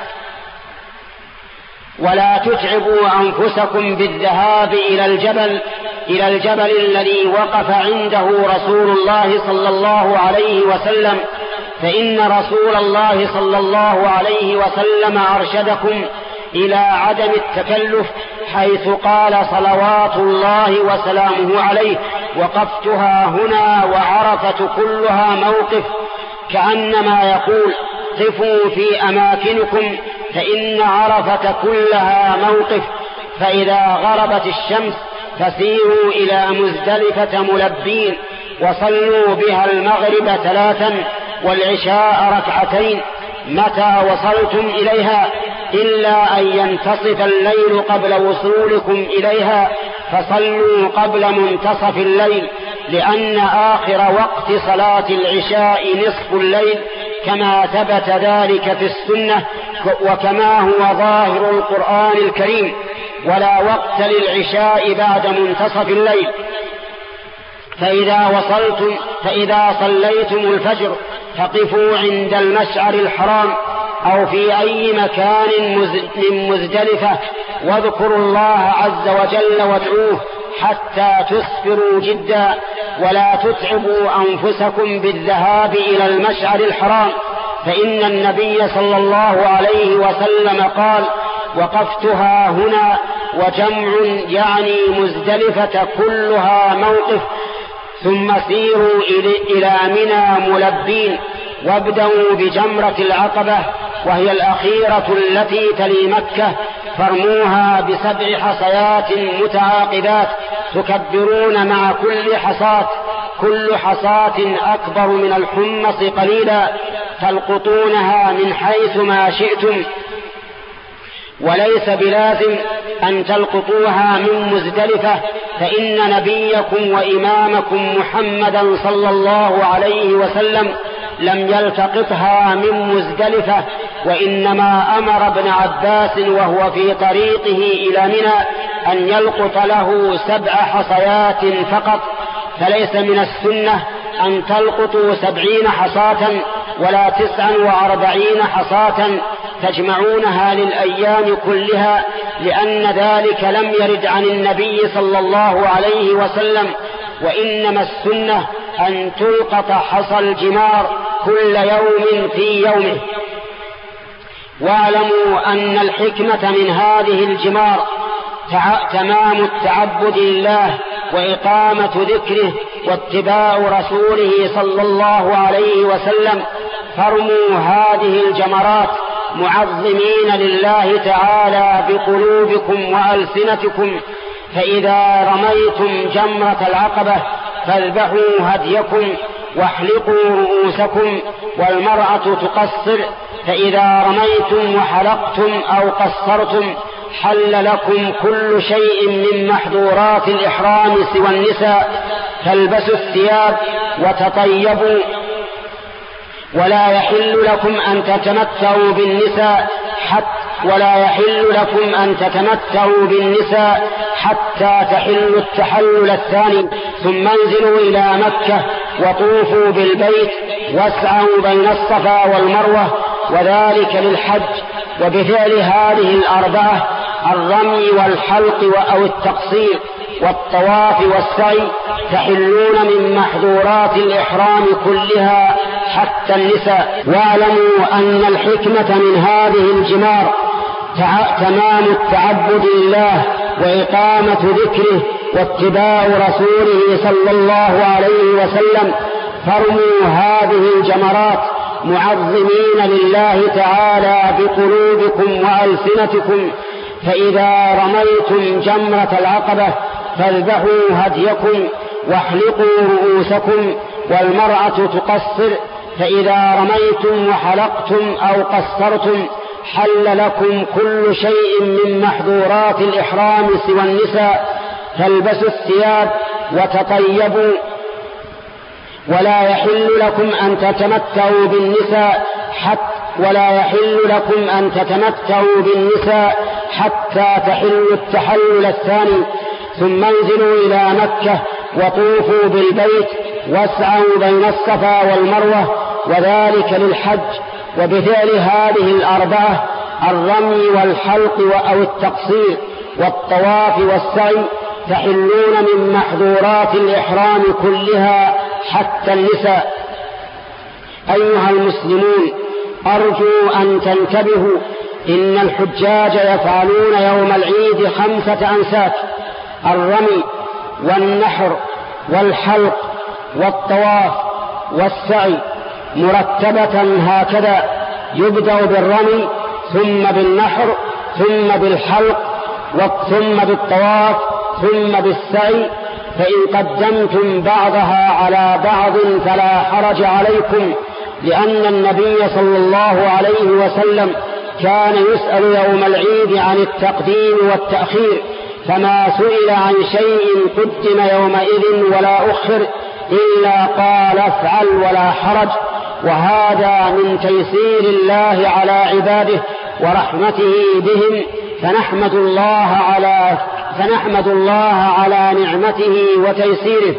ولا تتعبوا أنفسكم بالذهاب إلى الجبل إلى الجبل الذي وقف عنده رسول الله صلى الله عليه وسلم، فإن رسول الله صلى الله عليه وسلم أرشدكم إلى عدم التكلف، حيث قال صلوات الله وسلامه عليه: وقفتها هنا وعرفة كلها موقف، كأنما يقول: قفوا في أماكنكم فإن عرفة كلها موقف. فإذا غربت الشمس فسيروا إلى مزدلفة ملبين، وصلوا بها المغرب ثلاثا والعشاء ركعتين متى وصلتم إليها، إلا أن ينتصف الليل قبل وصولكم إليها فصلوا قبل منتصف الليل، لأن آخر وقت صلاة العشاء نصف الليل، كما ثبت ذلك في السنة وكما هو ظاهر القرآن الكريم. ولا وقت للعشاء بعد منتصف الليل. فإذا وصلتم فإذا صليتم الفجر فقفوا عند المشعر الحرام أو في أي مكان من مزدلفة، واذكروا الله عز وجل وادعوه حتى تسفروا جدا، ولا تتعبوا أنفسكم بالذهاب إلى المشعر الحرام، فإن النبي صلى الله عليه وسلم قال: وقفتها هنا، وجمع يعني مزدلفة كلها موقف، ثم سيروا إلى منى ملبين، وابدأوا بجمرة العقبة وهي الأخيرة التي تلي مكة، فارموها بسبع حصيات متعاقبات تكبرون مع كل حصاة، كل حصاة أكبر من الحمص قليلا، تلقطونها من حيث ما شئتم، وليس بلازم أن تلقطوها من مزدلفة، فإن نبيكم وإمامكم محمدا صلى الله عليه وسلم لم يلتقطها من مزدلفة، وإنما أمر ابن عباس وهو في طريقه إلى منى أن يلقط له سبع حصيات فقط، فليس من السنة أن تلقطوا سبعين حصاة ولا تسعا وأربعين حصاة تجمعونها للأيام كلها، لأن ذلك لم يرد عن النبي صلى الله عليه وسلم، وإنما السنة أن تلقط حصى الجمار كل يوم في يومه. واعلموا أن الحكمة من هذه الجمار تمام التعبد لله وإقامة ذكره واتباع رسوله صلى الله عليه وسلم، فارموا هذه الجمرات معظمين لله تعالى بقلوبكم وألسنتكم، فإذا رميتم جمرة العقبة فاذبحوا هديكم واحلقوا رؤوسكم، والمرأة تقصر، فإذا رميتم وحلقتم أو قصرتم حل لكم كل شيء من محظورات الإحرام سوى النساء، فالبسوا الثياب وتطيبوا، ولا يحل لكم أن تتمتعوا بالنساء حتى ولا يحل لكم أن تتمتعوا بالنساء حتى تحلوا التحلل الثاني، ثم انزلوا إلى مكة وطوفوا بالبيت واسعوا بين الصفا والمروة، وذلك للحج. وبفعل هذه الأربعة الرمي والحلق أو التقصير والطواف والسعي تحلون من محظورات الإحرام كلها حتى النساء. واعلموا أن الحكمة من هذه الجمار تمام التعبد لله وإقامة ذكره واتباع رسوله صلى الله عليه وسلم، فارموا هذه الجمرات معظمين لله تعالى بقلوبكم وألسنتكم، فإذا رميتم جمرة العقبة فاذبحوا هديكم واحلقوا رؤوسكم، والمرأة تقصر، فإذا رميتم وحلقتم أو قصرتم حل لكم كل شيء من محظورات الإحرام سوى النساء، فالبسوا الثياب وتطيبوا، ولا يحل لكم أن تتمتعوا بالنساء حتى ولا يحل لكم أن تتمتعوا بالنساء حتى تحلوا التحلل الثاني، ثم انزلوا إلى مكة وطوفوا بالبيت واسعوا بين الصفا والمروة، وذلك للحج. وبفعل هذه الأربعة الرمي والحلق أو التقصير والطواف والسعي تحلون من محظورات الإحرام كلها حتى النساء. أيها المسلمون، أرجو أن تنتبهوا، إن الحجاج يفعلون يوم العيد خمسة أنساك: الرمي والنحر والحلق والطواف والسعي مرتبة هكذا: يبدأ بالرمي ثم بالنحر ثم بالحلق ثم بالطواف ثم بالسعي، فإن قدمتم بعضها على بعض فلا حرج عليكم، لأن النبي صلى الله عليه وسلم كان يسأل يوم العيد عن التقديم والتأخير، فما سئل عن شيء قدم يومئذ ولا أخر إلا قال افعل ولا حرج. وهذا من تيسير الله على عباده ورحمته بهم، فنحمد الله على فنحمد الله على نعمته وتيسيره.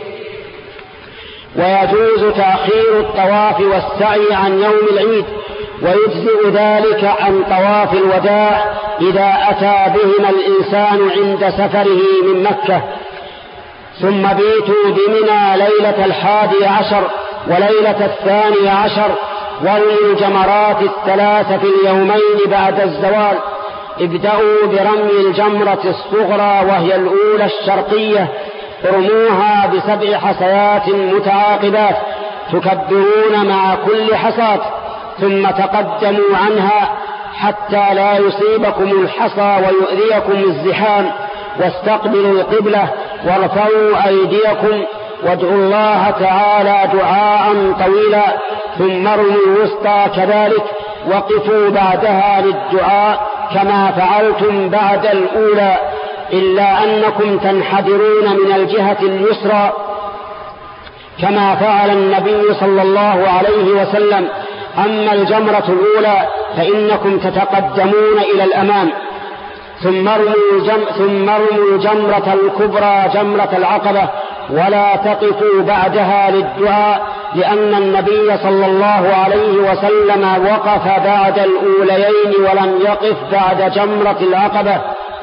ويجوز تأخير الطواف والسعي عن يوم العيد، ويجزئ ذلك عن طواف الوداع إذا أتى بهما الإنسان عند سفره من مكة. ثم بيتوا بمنى ليلة الحادي عشر وليلة الثاني عشر، ورموا الجمرات الثلاث في اليومين بعد الزوال. ابدأوا برمي الجمرة الصغرى وهي الأولى الشرقية، ارموها بسبع حصيات متعاقبات تكبرون مع كل حصاة، ثم تقدموا عنها حتى لا يصيبكم الحصى ويؤذيكم الزحام، واستقبلوا القبلة وارفعوا أيديكم وادعوا الله تعالى دعاء طويلا، ثم ارموا الوسطى كذلك، وقفوا بعدها للدعاء كما فعلتم بعد الأولى، إلا أنكم تنحدرون من الجهة اليسرى كما فعل النبي صلى الله عليه وسلم. أما الجمرة الأولى فإنكم تتقدمون إلى الأمام. ثم ارموا جم... ثم ارموا الجمرة الكبرى جمرة العقبة، ولا تقفوا بعدها للدعاء، لأن النبي صلى الله عليه وسلم وقف بعد الأوليين ولم يقف بعد جمرة العقبة.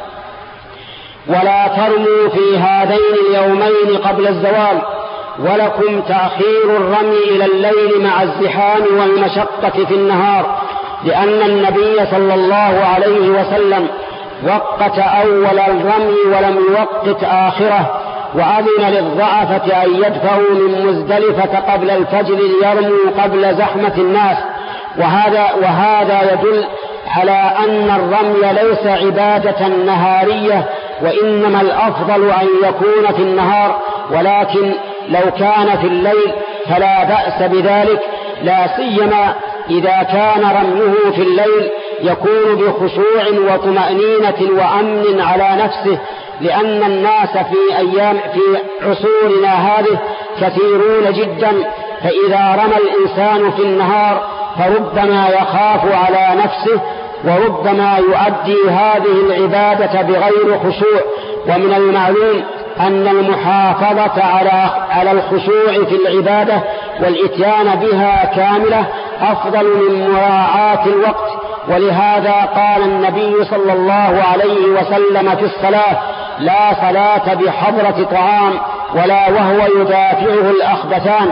ولا ترموا في هذين اليومين قبل الزوال، ولكم تأخير الرمي إلى الليل مع الزحام والمشقة في النهار، لأن النبي صلى الله عليه وسلم وقت أول الرمي ولم يوقت آخره، وأذن للضعفة أن يدفعوا من مزدلفة قبل الفجر ليرموا قبل زحمة الناس. وهذا, وهذا يدل على أن الرمي ليس عبادة نهارية، وإنما الأفضل أن يكون في النهار، ولكن لو كان في الليل فلا بأس بذلك، لا سيما إذا كان رميه في الليل يكون بخشوع وطمأنينة وأمن على نفسه، لأن الناس في أيام في عصورنا هذه كثيرون جدا، فإذا رمى الإنسان في النهار فربما يخاف على نفسه، وربما يؤدي هذه العبادة بغير خشوع. ومن المعلوم أن المحافظة على على الخشوع في العبادة والإتيان بها كاملة أفضل من مراعاة الوقت، ولهذا قال النبي صلى الله عليه وسلم في الصلاة: لا صلاة بحضرة طعام ولا وهو يدافعه الأخبثان.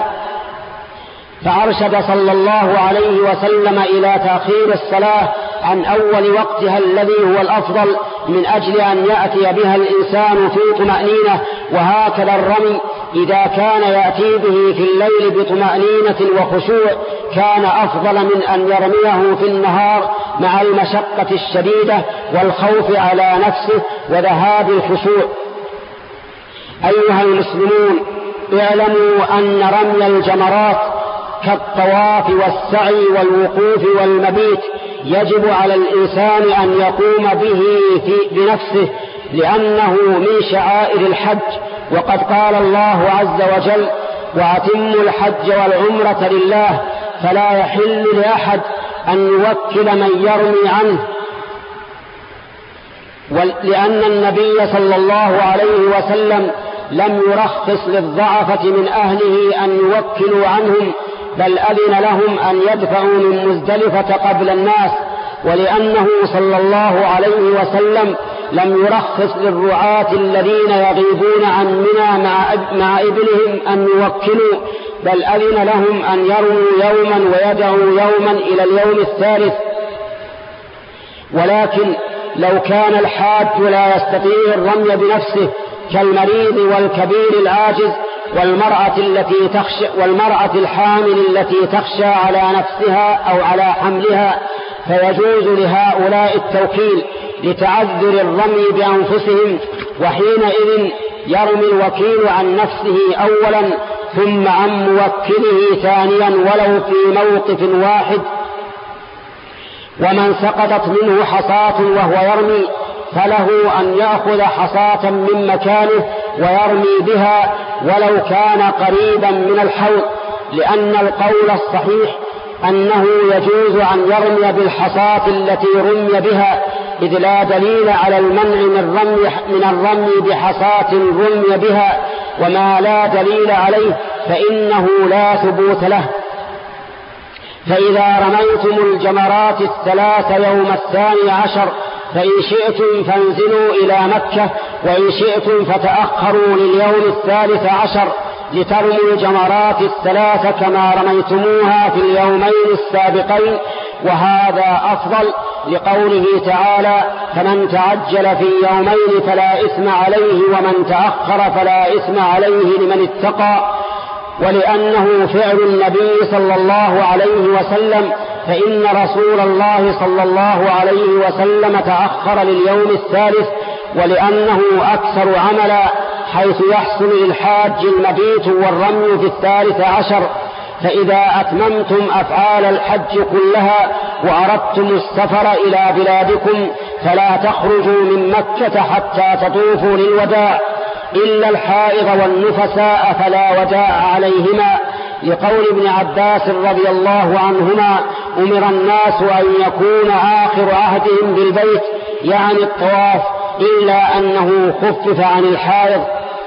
فأرشد صلى الله عليه وسلم إلى تأخير الصلاة عن أول وقتها الذي هو الأفضل، من أجل أن يأتي بها الإنسان في طمأنينة. وهكذا الرمي إذا كان يأتي به في الليل بطمأنينة وخشوع كان أفضل من أن يرميه في النهار مع المشقة الشديدة والخوف على نفسه وذهاب الخشوع. أيها المسلمون، اعلموا أن رمي الجمرات كالطواف والسعي والوقوف والمبيت يجب على الإنسان أن يقوم به في بنفسه، لأنه من شعائر الحج. وقد قال الله عز وجل: وأتموا الحج والعمرة لله، فلا يحل لأحد أن يوكل من يرمي عنه، لأن النبي صلى الله عليه وسلم لم يرخص للضعفة من أهله أن يوكلوا عنهم، بل أذن لهم أن يدفعوا من مزدلفة قبل الناس، ولأنه صلى الله عليه وسلم لم يرخص للرعاة الذين يغيبون عن منى مع إبلهم أن يوكلوا، بل أذن لهم أن يرموا يوما ويدعوا يوما إلى اليوم الثالث. ولكن لو كان الحاج لا يستطيع الرمي بنفسه كالمريض والكبير العاجز والمرأة التي تخشى والمرأة الحامل التي تخشى على نفسها أو على حملها، فيجوز لهؤلاء التوكيل لتعذر الرمي بأنفسهم، وحينئذ يرمي الوكيل عن نفسه أولا ثم عن موكله ثانيا ولو في موقف واحد. ومن سقطت منه حصاة وهو يرمي فله أن يأخذ حصاة من مكانه ويرمي بها ولو كان قريبا من الحوض، لأن القول الصحيح أنه يجوز أن يرمي بالحصاة التي رمي بها، إذ لا دليل على المنع من الرمي, من الرمي بحصاة رمي بها، وما لا دليل عليه فإنه لا ثبوت له. فإذا رميتم الجمرات الثلاث يوم الثاني عشر فإن شئتم فانزلوا إلى مكة، وإن شئتم فتأخروا لليوم الثالث عشر لترموا الجمرات الثلاث كما رميتموها في اليومين السابقين، وهذا أفضل لقوله تعالى: فمن تعجل في يومين فلا إثم عليه ومن تأخر فلا إثم عليه لمن اتقى. ولأنه فعل النبي صلى الله عليه وسلم، فإن رسول الله صلى الله عليه وسلم تأخر لليوم الثالث، ولأنه أكثر عملا، حيث يحصل للحاج المبيت والرمي في الثالث عشر. فإذا أتممتم أفعال الحج كلها وأردتم السفر إلى بلادكم فلا تخرجوا من مكة حتى تطوفوا للوداع، إلا الحائض والنفساء فلا وداع عليهما، لقول ابن عباس رضي الله عنهما: أمر الناس أن يكون آخر عهدهم بالبيت، يعني الطواف، إلا أنه خفف عن الحائض.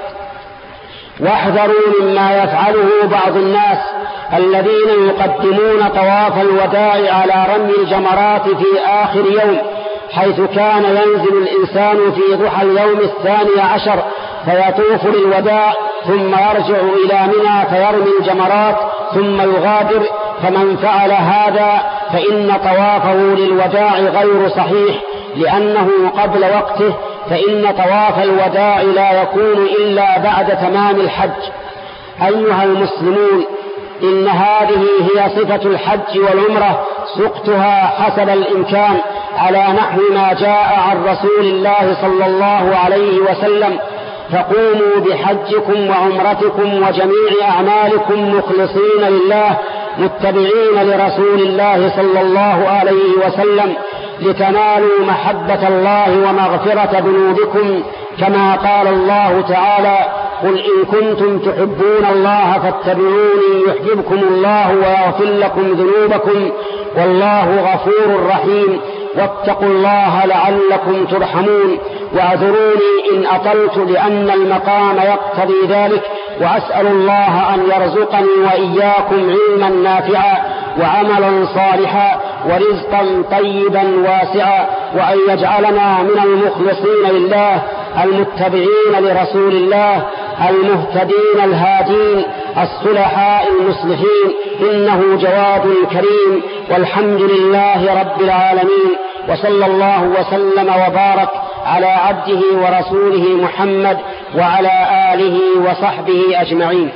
واحذروا مما يفعله بعض الناس الذين يقدمون طواف الوداع على رمي الجمرات في آخر يوم، حيث كان ينزل الإنسان في ضحى اليوم الثاني عشر فيطوف للوداع ثم يرجع إلى منى فيرمي الجمرات ثم يغادر، فمن فعل هذا فإن طوافه للوداع غير صحيح، لأنه قبل وقته، فإن طواف الوداع لا يكون إلا بعد تمام الحج. أيها المسلمون، إن هذه هي صفة الحج والعمرة، سقتها حسب الإمكان على نحو ما جاء عن رسول الله صلى الله عليه وسلم، فقوموا بحجكم وعمرتكم وجميع أعمالكم مخلصين لله متبعين لرسول الله صلى الله عليه وسلم، لتنالوا محبة الله ومغفرة ذنوبكم، كما قال الله تعالى: قل إن كنتم تحبون الله فاتبعوني يحببكم الله ويغفر لكم ذنوبكم والله غفور رحيم، واتقوا الله لعلكم ترحمون. واعذروني إن أطلت لأن المقام يقتضي ذلك، وأسأل الله أن يرزقني وإياكم علما نافعا وعملا صالحا ورزقا طيبا واسعا، وأن يجعلنا من المخلصين لله المتبعين لرسول الله المهتدين الهادين الصلحاء المصلحين، إنه جواد كريم، والحمد لله رب العالمين، وصلى الله وسلم وبارك على عبده ورسوله محمد وعلى آله وصحبه أجمعين.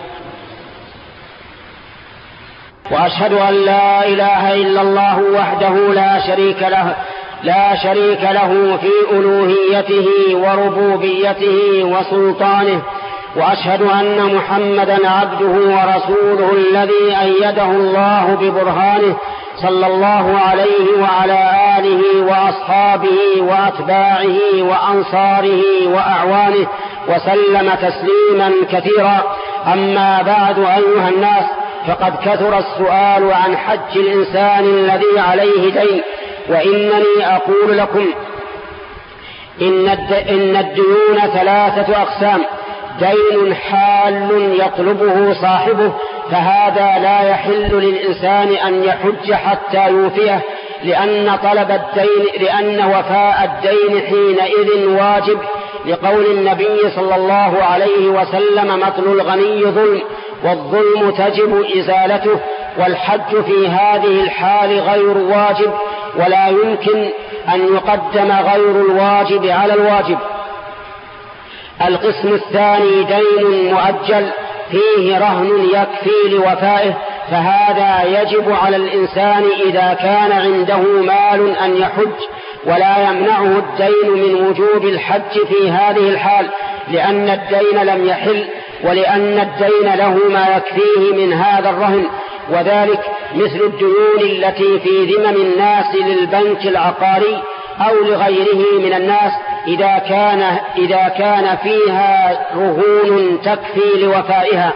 وأشهد أن لا إله إلا الله وحده لا شريك له لا شريك له في ألوهيته وربوبيته وسلطانه، وأشهد أن محمدا عبده ورسوله الذي أيده الله ببرهانه، صلى الله عليه وعلى آله وأصحابه وأتباعه وأنصاره وأعوانه وسلم تسليما كثيرا. أما بعد، أيها الناس، فقد كثر السؤال عن حج الإنسان الذي عليه دين. وإنني أقول لكم إن الديون ثلاثة أقسام: دين حال يطلبه صاحبه، فهذا لا يحل للإنسان أن يحج حتى يوفيه، لأن طلب الدين لأن وفاء الدين حينئذ واجب، لقول النبي صلى الله عليه وسلم: مطل الغني ظلم، والظلم تجب إزالته. والحج في هذه الحال غير واجب، ولا يمكن أن يقدم غير الواجب على الواجب. القسم الثاني دين مؤجل فيه رهن يكفي لوفائه، فهذا يجب على الإنسان إذا كان عنده مال أن يحج، ولا يمنعه الدين من وجوب الحج في هذه الحال، لأن الدين لم يحل، ولأن الدين له ما يكفيه من هذا الرهن. وذلك مثل الديون التي في ذمم الناس للبنك العقاري أو لغيره من الناس إذا كان, إذا كان فيها رهون تكفي لوفائها.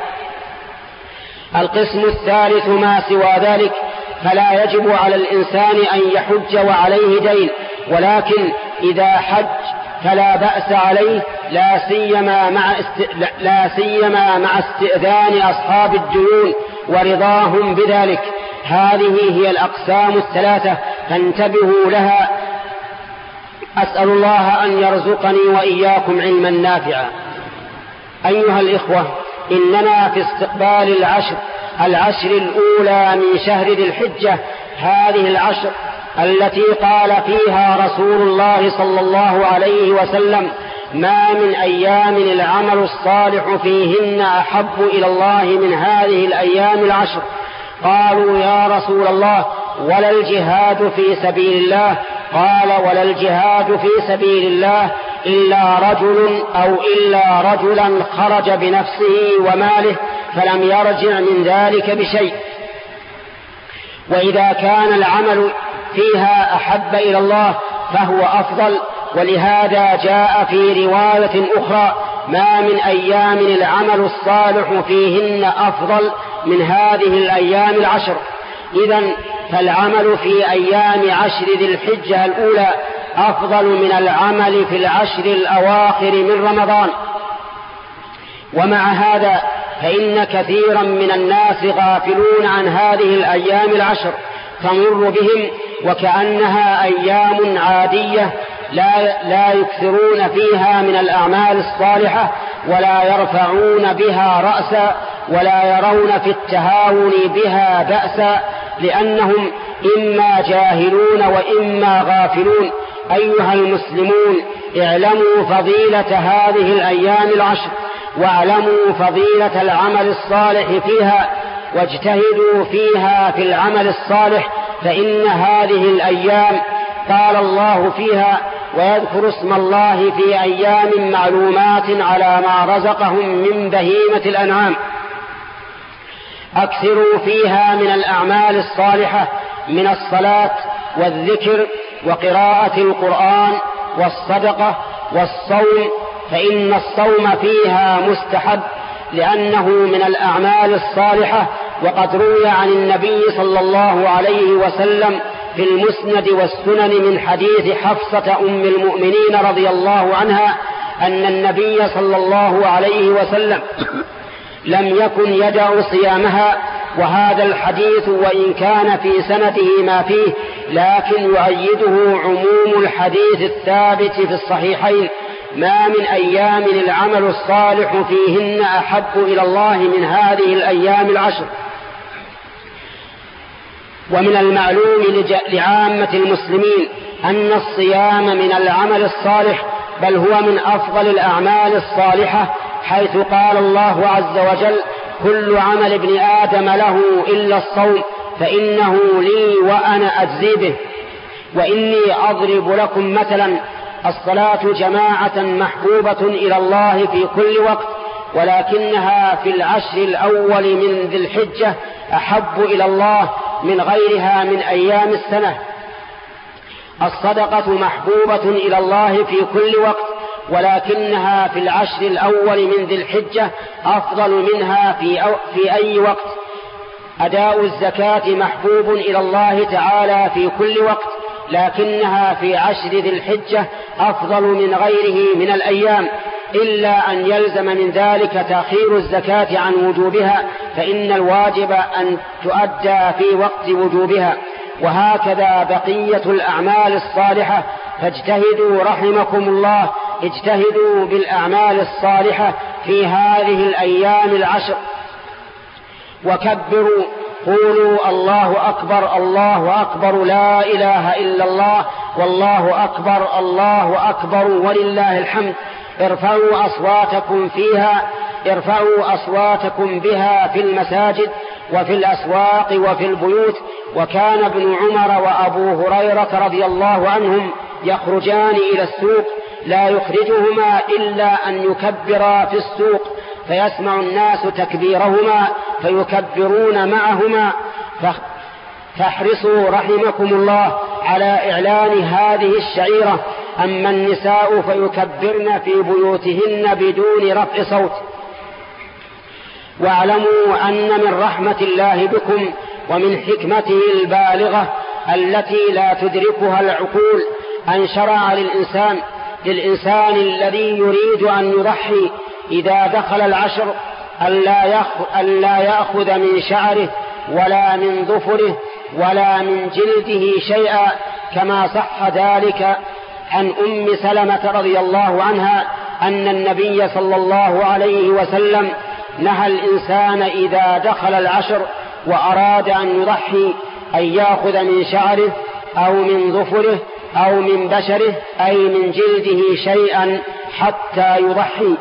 القسم الثالث ما سوى ذلك، فلا يجب على الإنسان أن يحج وعليه دين، ولكن إذا حج فلا بأس عليه، لا سيما مع است... لا سيما مع استئذان أصحاب الديون ورضاهم بذلك. هذه هي الأقسام الثلاثة، فانتبهوا لها. أسأل الله أن يرزقني وإياكم علما نافعا. أيها الإخوة، إننا في استقبال العشر العشر الأولى من شهر ذي الحجة، هذه العشر التي قال فيها رسول الله صلى الله عليه وسلم: ما من أيام العمل الصالح فيهن أحب إلى الله من هذه الأيام العشر. قالوا: يا رسول الله، ولا الجهاد في سبيل الله؟ قال: ولا الجهاد في سبيل الله إلا رجل أو إلا رجلا خرج بنفسه وماله فلم يرجع من ذلك بشيء. وإذا كان العمل فيها أحب إلى الله فهو أفضل. ولهذا جاء في رواية أخرى: ما من أيام العمل الصالح فيهن أفضل من هذه الأيام العشر. إذن فالعمل في أيام عشر ذي الحجة الأولى أفضل من العمل في العشر الأواخر من رمضان. ومع هذا فإن كثيرا من الناس غافلون عن هذه الأيام العشر، تمر بهم وكأنها أيام عادية لا, لا يكثرون فيها من الأعمال الصالحة، ولا يرفعون بها رأسا، ولا يرون في التهاون بها بأسا، لأنهم إما جاهلون وإما غافلون. أيها المسلمون، اعلموا فضيلة هذه الأيام العشر، واعلموا فضيلة العمل الصالح فيها، واجتهدوا فيها في العمل الصالح، فإن هذه الأيام قال الله فيها: ويذكر اسم الله في أيام معلومات على ما رزقهم من بهيمة الأنعام. أكثروا فيها من الأعمال الصالحة من الصلاة والذكر وقراءة القرآن والصدقة والصوم، فإن الصوم فيها مستحب لأنه من الأعمال الصالحة. وقد روي عن النبي صلى الله عليه وسلم في المسند والسنن من حديث حفصة أم المؤمنين رضي الله عنها أن النبي صلى الله عليه وسلم لم يكن يدع صيامها. وهذا الحديث وإن كان في سنده ما فيه، لكن يؤيده عموم الحديث الثابت في الصحيحين: ما من أيام العمل الصالح فيهن أحب إلى الله من هذه الأيام العشر. ومن المعلوم لعامة المسلمين أن الصيام من العمل الصالح، بل هو من أفضل الأعمال الصالحة، حيث قال الله عز وجل: كل عمل ابن آدم له إلا الصوم فإنه لي وأنا أجزي به. وإني أضرب لكم مثلا: الصلاة جماعة محبوبة إلى الله في كل وقت، ولكنها في العشر الأول من ذي الحجة أحب إلى الله من غيرها من أيام السنة. الصدقة محبوبة إلى الله في كل وقت، ولكنها في العشر الأول من ذي الحجة أفضل منها في, أو في أي وقت. أداء الزكاة محبوب إلى الله تعالى في كل وقت، لكنها في عشر ذي الحجة أفضل من غيره من الأيام، إلا أن يلزم من ذلك تأخير الزكاة عن وجوبها، فإن الواجب أن تؤدى في وقت وجوبها. وهكذا بقية الأعمال الصالحة، فاجتهدوا رحمكم الله، اجتهدوا بالأعمال الصالحة في هذه الأيام العشر، وكبروا، قولوا الله أكبر الله أكبر لا إله إلا الله والله أكبر الله أكبر ولله الحمد. ارفعوا أصواتكم فيها ارفعوا أصواتكم بها في المساجد وفي الأسواق وفي البيوت. وكان ابن عمر وأبو هريرة رضي الله عنهم يخرجان إلى السوق، لا يخرجهما إلا أن يكبرا في السوق، فيسمع الناس تكبيرهما فيكبرون معهما. فاحرصوا رحمكم الله على إعلان هذه الشعيرة. أما النساء فيكبرن في بيوتهن بدون رفع صوت. واعلموا أن من رحمة الله بكم ومن حكمته البالغة التي لا تدركها العقول أن شرع للإنسان للإنسان الذي يريد أن يضحي إذا دخل العشر ألا يأخذ من شعره ولا من ظفره ولا من جلده شيئا، كما صح ذلك عن أم سلمة رضي الله عنها أن النبي صلى الله عليه وسلم نهى الإنسان إذا دخل العشر وأراد أن يضحي أن يأخذ من شعره أو من ظفره أو من بشره أي من جلده شيئا حتى يضحي.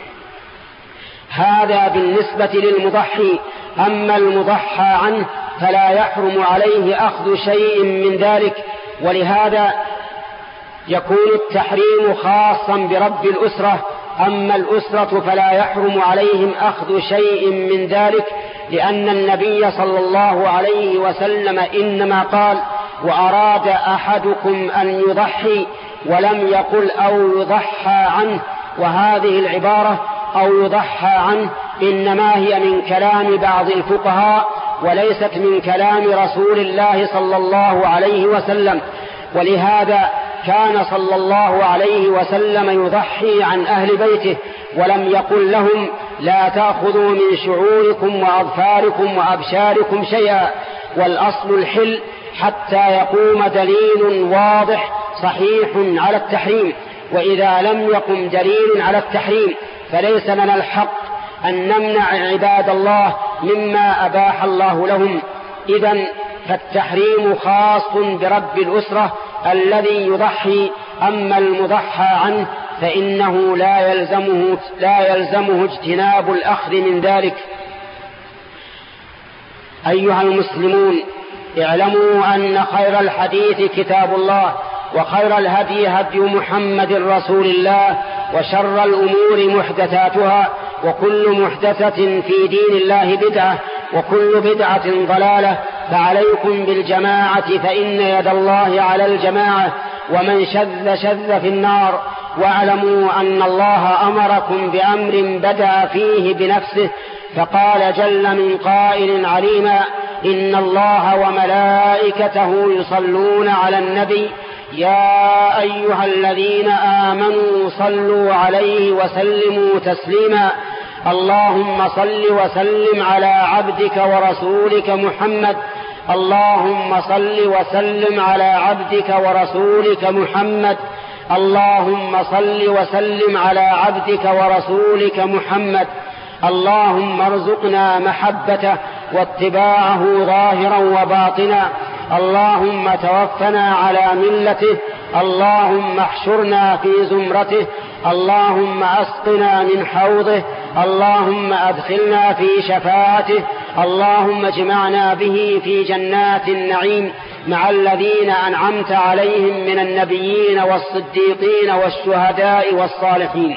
هذا بالنسبة للمضحي. أما المضحى عنه فلا يحرم عليه أخذ شيء من ذلك، ولهذا يكون التحريم خاصا برب الأسرة. أما الأسرة فلا يحرم عليهم أخذ شيء من ذلك، لأن النبي صلى الله عليه وسلم إنما قال وأراد أحدكم أن يضحي، ولم يقل أو يضحى عنه. وهذه العبارة أو يضحى عنه إنما هي من كلام بعض الفقهاء وليست من كلام رسول الله صلى الله عليه وسلم. ولهذا كان صلى الله عليه وسلم يضحي عن أهل بيته، ولم يقل لهم لا تأخذوا من شعوركم وأظفاركم وأبشاركم شيئا، والأصل الحل حتى يقوم دليل واضح صحيح على التحريم. وإذا لم يقم دليل على التحريم فليس لنا الحق أن نمنع عباد الله مما أباح الله لهم. إذن فالتحريم خاص برب الأسرة الذي يضحي. أما المضحى عنه فإنه لا يلزمه, لا يلزمه اجتناب الأخذ من ذلك. أيها المسلمون، اعلموا أن خير الحديث كتاب الله، وخير الهدي هدي محمد رسول الله، وشر الأمور محدثاتها، وكل محدثة في دين الله بدعة، وكل بدعة ضلالة. فعليكم بالجماعة فإن يد الله على الجماعة، ومن شذ شذ في النار. واعلموا أن الله أمركم بأمر بدأ فيه بنفسه، فقال جل من قائل عليما إن الله وملائكته يصلون على النبي يا أيها الذين آمنوا صلوا عليه وسلموا تسليما. اللهم صل وسلم على عبدك ورسولك محمد اللهم صل وسلم على عبدك ورسولك محمد اللهم صل وسلم على عبدك ورسولك محمد اللهم ارزقنا محبته واتباعه ظاهرا وباطنا. اللهم توفنا على ملته. اللهم احشرنا في زمرته. اللهم اسقنا من حوضه. اللهم ادخلنا في شفاعته. اللهم اجمعنا به في جنات النعيم مع الذين أنعمت عليهم من النبيين والصديقين والشهداء والصالحين.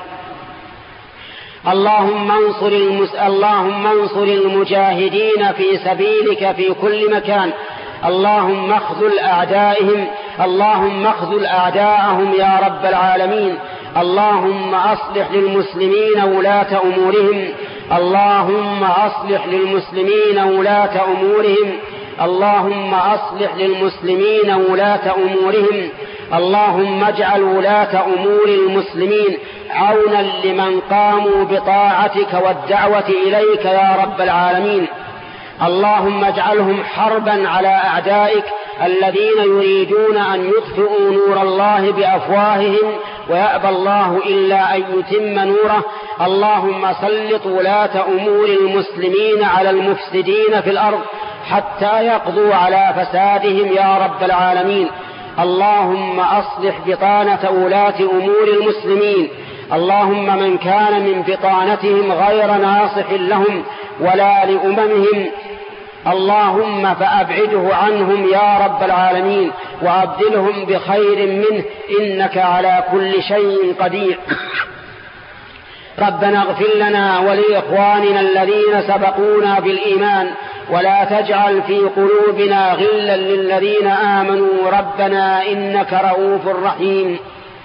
اللهم انصر, المس... اللهم انصر المجاهدين في سبيلك في كل مكان. اللهم اخذل أعدائهم اللهم اخذل أعداءهم يا رب العالمين. اللهم أصلح للمسلمين ولاة أمورهم. اللهم أصلح للمسلمين ولاة أمورهم اللهم أصلح للمسلمين ولاة أمورهم اللهم اجعل ولاة أمور المسلمين عونا لمن قاموا بطاعتك والدعوة إليك يا رب العالمين. اللهم اجعلهم حربا على أعدائك الذين يريدون أن يطفئوا نور الله بأفواههم ويأبى الله إلا أن يتم نوره. اللهم سلط ولاة أمور المسلمين على المفسدين في الأرض حتى يقضوا على فسادهم يا رب العالمين. اللهم أصلح بطانة ولاة أمور المسلمين. اللهم من كان من بطانتهم غير ناصح لهم ولا لأممهم اللهم فأبعده عنهم يا رب العالمين وأبدلهم بخير منه إنك على كل شيء قدير. ربنا اغفر لنا ولإخواننا الذين سبقونا بالإيمان ولا تجعل في قلوبنا غلا للذين آمنوا ربنا إنك رؤوف رحيم.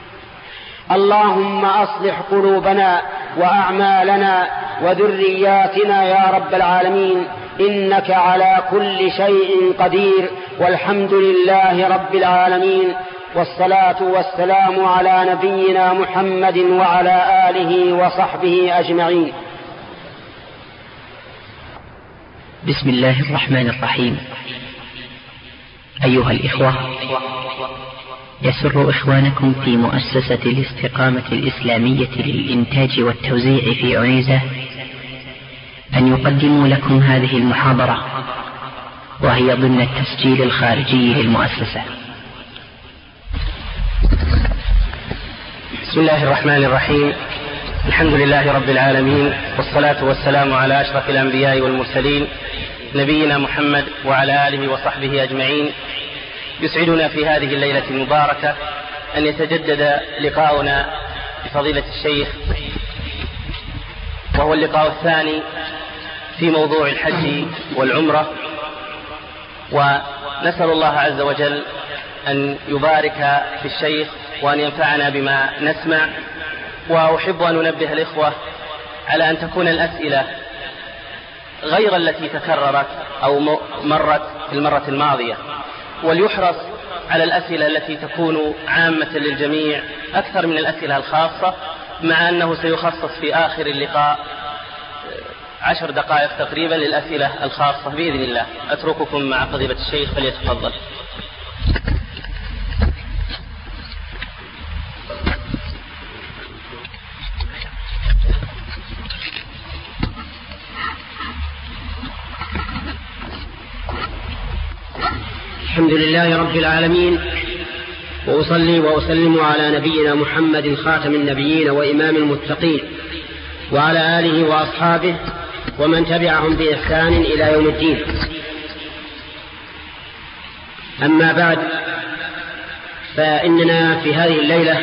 اللهم أصلح قلوبنا وأعمالنا وذرياتنا يا رب العالمين إنك على كل شيء قدير والحمد لله رب العالمين والصلاة والسلام على نبينا محمد وعلى آله وصحبه أجمعين. بسم الله الرحمن الرحيم. أيها الإخوة، يسر إخوانكم في مؤسسة الاستقامة الإسلامية للإنتاج والتوزيع في عنيزة أن يقدموا لكم هذه المحاضرة، وهي ضمن التسجيل الخارجي للمؤسسة. بسم الله الرحمن الرحيم. الحمد لله رب العالمين، والصلاة والسلام على أشرف الأنبياء والمرسلين نبينا محمد وعلى آله وصحبه أجمعين. يسعدنا في هذه الليلة المباركة أن يتجدد لقاؤنا بفضيلة الشيخ، وهو اللقاء الثاني في موضوع الحج والعمرة، ونسأل الله عز وجل أن يبارك في الشيخ وأن ينفعنا بما نسمع. وأحب أن أنبه الإخوة على أن تكون الأسئلة غير التي تكررت أو مرت في المرة الماضية، وليحرص على الأسئلة التي تكون عامة للجميع أكثر من الأسئلة الخاصة، مع أنه سيخصص في آخر اللقاء عشر دقائق تقريبا للأسئلة الخاصة بإذن الله. أترككم مع فضيلة الشيخ فليتفضل. الحمد لله رب العالمين، وأصلي وأسلم على نبينا محمد خاتم النبيين وإمام المتقين وعلى آله وأصحابه ومن تبعهم بإحسان إلى يوم الدين. أما بعد، فإننا في هذه الليلة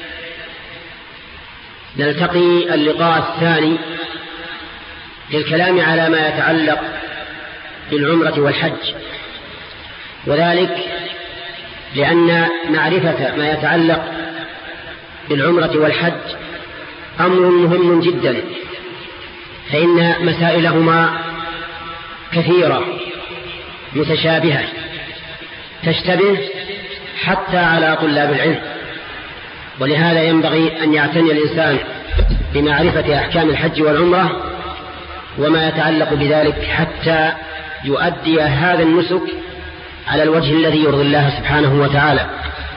نلتقي اللقاء الثاني للكلام على ما يتعلق بالعمرة والحج، وذلك لأن معرفة ما يتعلق بالعمرة والحج أمر مهم جدا، فإن مسائلهما كثيرة متشابهة تشتبه حتى على طلاب العلم، ولهذا ينبغي أن يعتني الإنسان بمعرفة أحكام الحج والعمرة وما يتعلق بذلك حتى يؤدي هذا النسك على الوجه الذي يرضي الله سبحانه وتعالى.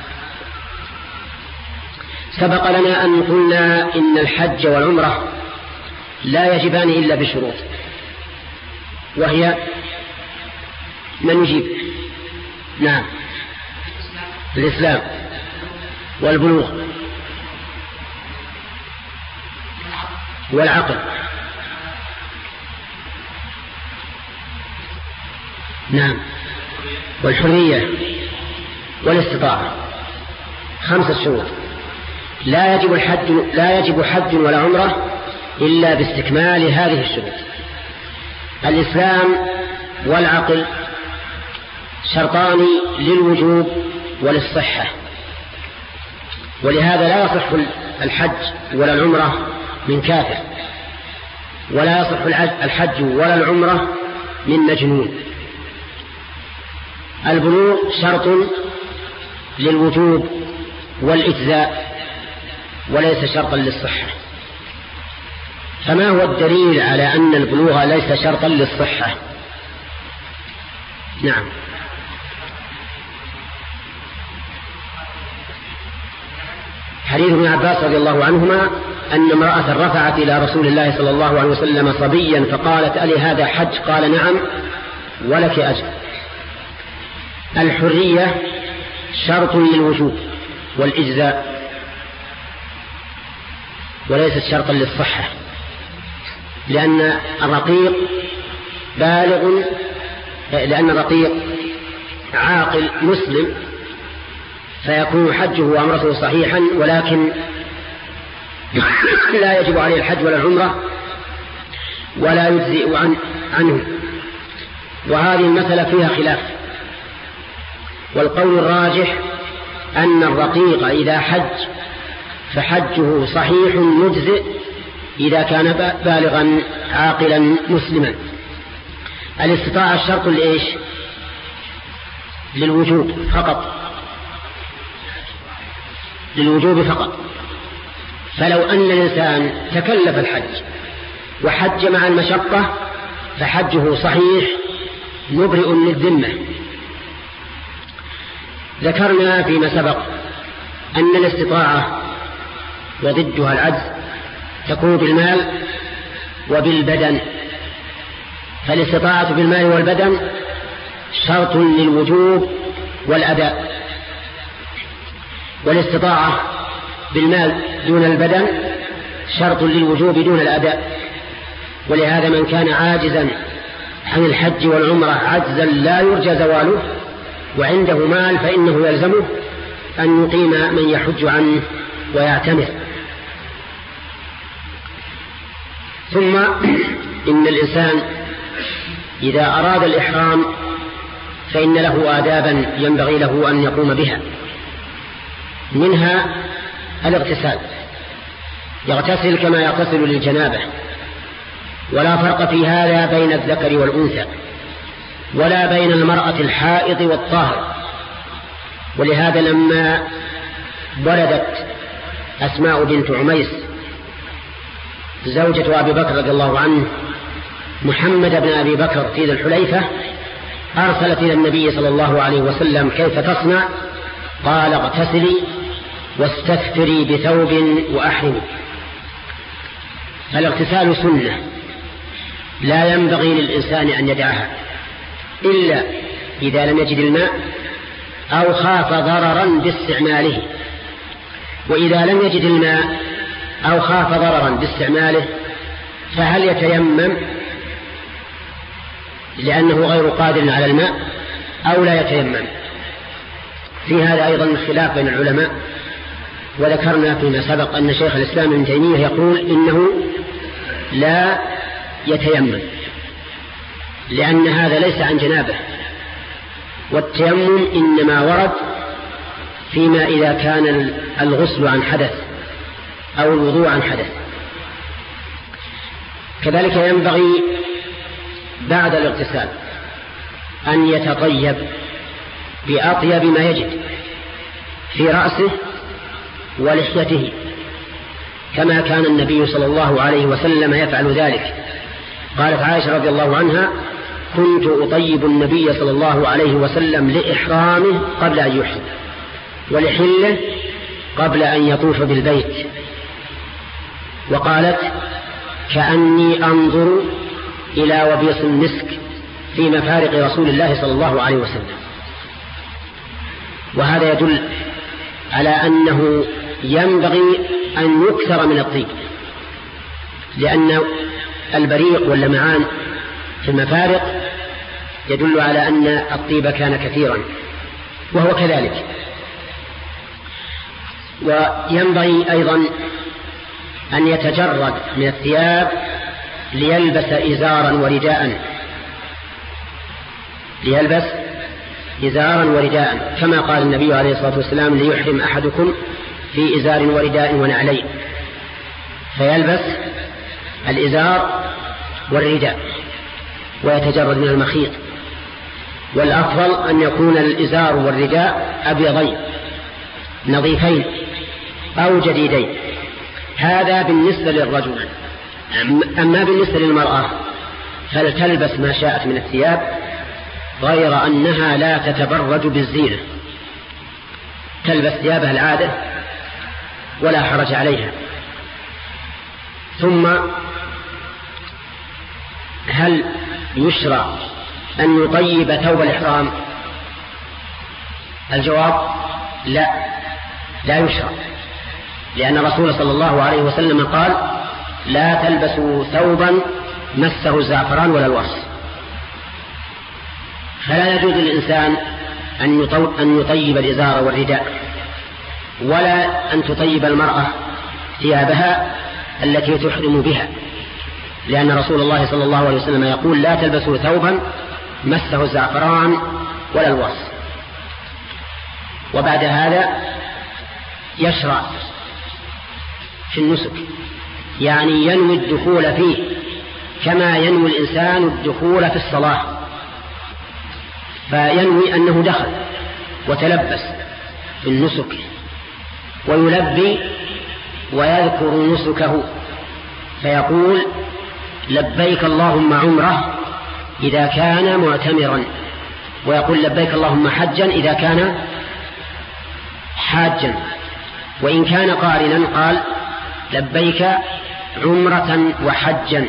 سبق لنا أن قلنا إن الحج والعمرة لا يجبان إلا بشروط، وهي من يجيب؟ نعم، الإسلام والبلوغ والعقل. نعم، والحرية والاستطاعة. خمسة شروط. لا يجب الحج لا يجب حج ولا عمرة إلا باستكمال هذه الشروط. الإسلام والعقل شرطان للوجوب وللصحة، ولهذا لا يصح الحج ولا العمرة من كافر. ولا يصح الحج ولا العمرة من مجنون. البلوغ شرط للوجوب والإجزاء وليس شرطا للصحة. فما هو الدليل على أن البلوغ ليس شرطا للصحة؟ نعم، حديث ابن عباس رضي الله عنهما أن امرأة رفعت إلى رسول الله صلى الله عليه وسلم صبيا فقالت: ألي هذا حج؟ قال: نعم ولك أجر. الحرية شرط للوجوب والإجزاء وليست شرطا للصحة، لأن الرقيق بالغ، لأن الرقيق عاقل مسلم فيكون حجه وعمرته صحيحا، ولكن لا يجب عليه الحج ولا العمرة ولا يجزئ عن عنه. وهذه المسألة فيها خلاف، والقول الراجح أن الرقيق إذا حج فحجه صحيح مجزئ إذا كان بالغا عاقلا مسلما. الاستطاعة شرط لإيش؟ للوجوب فقط، للوجوب فقط. فلو أن الإنسان تكلف الحج وحج مع المشقة فحجه صحيح مبرئ للذمة. ذكرنا فيما سبق أن الاستطاعة وضدها العجز تكون بالمال وبالبدن، فالاستطاعة بالمال والبدن شرط للوجوب والأداء، والاستطاعة بالمال دون البدن شرط للوجوب دون الأداء. ولهذا من كان عاجزا عن الحج والعمرة عجزا لا يرجى زواله وعنده مال فإنه يلزمه أن يقيم من يحج عنه ويعتمر. ثم إن الإنسان إذا أراد الإحرام فإن له آدابا ينبغي له أن يقوم بها، منها الاغتسال، يغتسل كما يغتسل للجنابة، ولا فرق في هذا بين الذكر والأنثى ولا بين المرأة الحائض والطاهر. ولهذا لما ولدت أسماء بنت عميس زوجة أبي بكر رضي الله عنه محمد بن أبي بكر في ذي الحليفة أرسلت إلى النبي صلى الله عليه وسلم: كيف تصنع؟ قال: اغتسلي واستكثري بثوب وأحرمي. فالاغتسال سنة لا ينبغي للإنسان أن يدعها إلا إذا لم يجد الماء أو خاف ضررا باستعماله. وإذا لم يجد الماء أو خاف ضررا باستعماله فهل يتيمم لأنه غير قادر على الماء أو لا يتيمم؟ في هذا أيضا خلاف بين العلماء. وذكرنا فيما سبق أن شيخ الإسلام ابن تيمية يقول إنه لا يتيمم لأن هذا ليس عن جنابه، والتيمم إنما ورد فيما إذا كان الغسل عن حدث أو الوضوء عن حدث. كذلك ينبغي بعد الاغتسال أن يتطيب بأطيب ما يجد في رأسه ولحيته، كما كان النبي صلى الله عليه وسلم يفعل ذلك. قالت عائشة رضي الله عنها: كنت أطيب النبي صلى الله عليه وسلم لإحرامه قبل أن يحرم ولحله قبل أن يطوف بالبيت. وقالت: كأني أنظر إلى وبيص المسك في مفارق رسول الله صلى الله عليه وسلم. وهذا يدل على أنه ينبغي أن يكثر من الطيب، لأن البريق واللمعان في المفارق يدل على أن الطيب كان كثيرا، وهو كذلك. وينبغي أيضا أن يتجرد من الثياب ليلبس إزارا ورداء ليلبس إزارا ورداء كما قال النبي عليه الصلاة والسلام: ليحرم أحدكم في إزار ورداء ونعلين. فيلبس الإزار والرداء ويتجرد من المخيط، والأفضل أن يكون الإزار والرداء أبيضين نظيفين أو جديدين. هذا بالنسبة للرجل. أما بالنسبة للمرأة فلتلبس ما شاءت من الثياب، غير أنها لا تتبرج بالزينة، تلبس ثيابها العادة ولا حرج عليها. ثم هل يشرع أن يطيب ثوب الإحرام؟ الجواب لا، لا يشرع، لأن الرسول صلى الله عليه وسلم قال: لا تلبسوا ثوبا مسه الزعفران ولا الورس. فلا يجوز للإنسان أن يطيب الإزار والرداء، ولا أن تطيب المرأة ثيابها التي تحرم بها، لأن رسول الله صلى الله عليه وسلم يقول: لا تلبسوا ثوبا مسه الزعفران ولا الورس. وبعد هذا يشرع في النسك، يعني ينوي الدخول فيه كما ينوي الإنسان الدخول في الصلاة، فينوي أنه دخل وتلبس في النسك، ويلبي ويذكر نسكه فيقول: لبيك اللهم عمره إذا كان معتمرا، ويقول: لبيك اللهم حجا إذا كان حاجا، وإن كان قارنا قال: لبيك عمرة وحجا.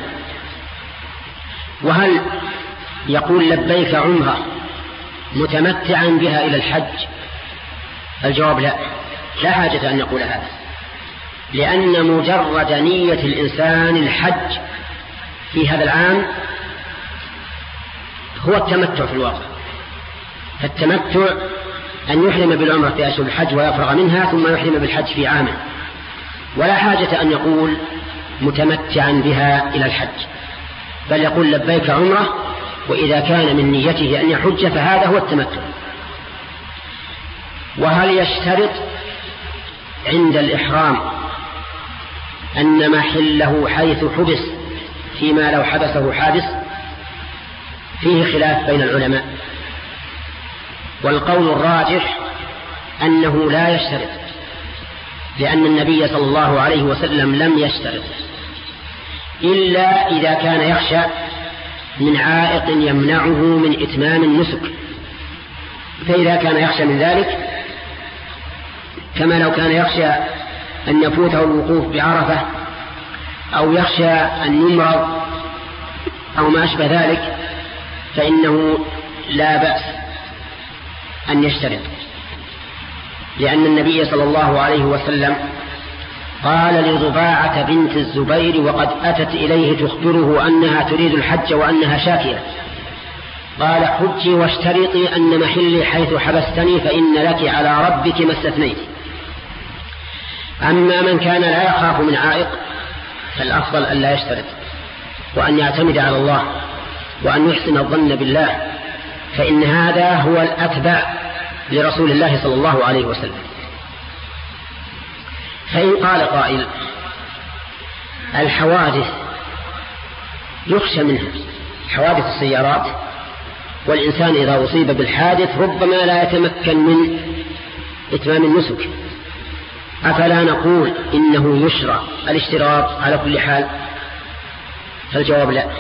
وهل يقول لبيك عمرة متمتعا بها إلى الحج؟ الجواب لا، لا حاجة أن يقول هذا، لأن مجرد نية الإنسان الحج في هذا العام هو التمتع في الواقع. فالتمتع أن يحرم بالعمرة في أشهر الحج ويفرغ منها ثم يحرم بالحج في عامه، ولا حاجة أن يقول متمتعا بها إلى الحج، بل يقول لبيك عمرة، وإذا كان من نيته أن يحج فهذا هو التمتع. وهل يشترط عند الإحرام أن محله حيث حبس فيما لو حبسه حابس؟ فيه خلاف بين العلماء، والقول الراجح أنه لا يشترط، لأن النبي صلى الله عليه وسلم لم يشترط إلا إذا كان يخشى من عائق يمنعه من إتمام النسك. فإذا كان يخشى من ذلك، كما لو كان يخشى أن يفوته الوقوف بعرفة، أو يخشى أن يمرض أو ما أشبه ذلك، فإنه لا بأس أن يشترط، لأن النبي صلى الله عليه وسلم قال لضباعة بنت الزبير وقد أتت إليه تخبره أنها تريد الحج وأنها شاكية، قال: حجي واشترطي أن محلي حيث حبستني فإن لك على ربك ما استثنيت. أما من كان لا يخاف من عائق فالأفضل أن لا يشترط، وأن يعتمد على الله، وأن يحسن الظن بالله، فإن هذا هو الأتبع لرسول الله صلى الله عليه وسلم. فإن قال قائل: الحوادث يخشى منها، حوادث السيارات، والإنسان إذا أصيب بالحادث ربما لا يتمكن من إتمام النسك، أفلا نقول إنه يشرع الاشتراط على كل حال؟ فالجواب لا.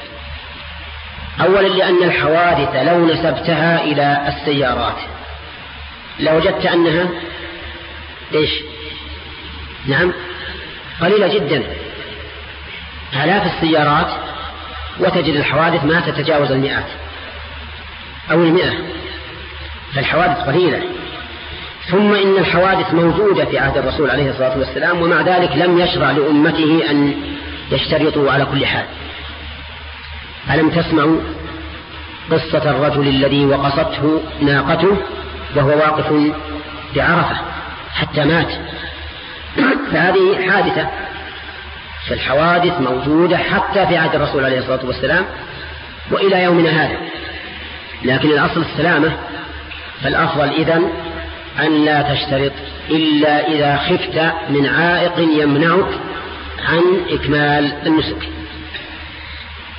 أولا لأن الحوادث لو نسبتها إلى السيارات لوجدت أنها إيش؟ نعم، قليلة جدا، آلاف السيارات، وتجد الحوادث ما تتجاوز المئات أو المئة، فالحوادث قليلة. ثم إن الحوادث موجودة في عهد الرسول عليه الصلاة والسلام، ومع ذلك لم يشرع لأمته أن يشترطوا على كل حال. ألم تسمعوا قصة الرجل الذي وقصته ناقته وهو واقف بعرفة حتى مات؟ فهذه حادثة. فالحوادث موجودة حتى في عهد الرسول عليه الصلاة والسلام وإلى يومنا هذا، لكن الأصل السلامة. فالأفضل إذن أن لا تشترط إلا إذا خفت من عائق يمنعك عن إكمال النسك.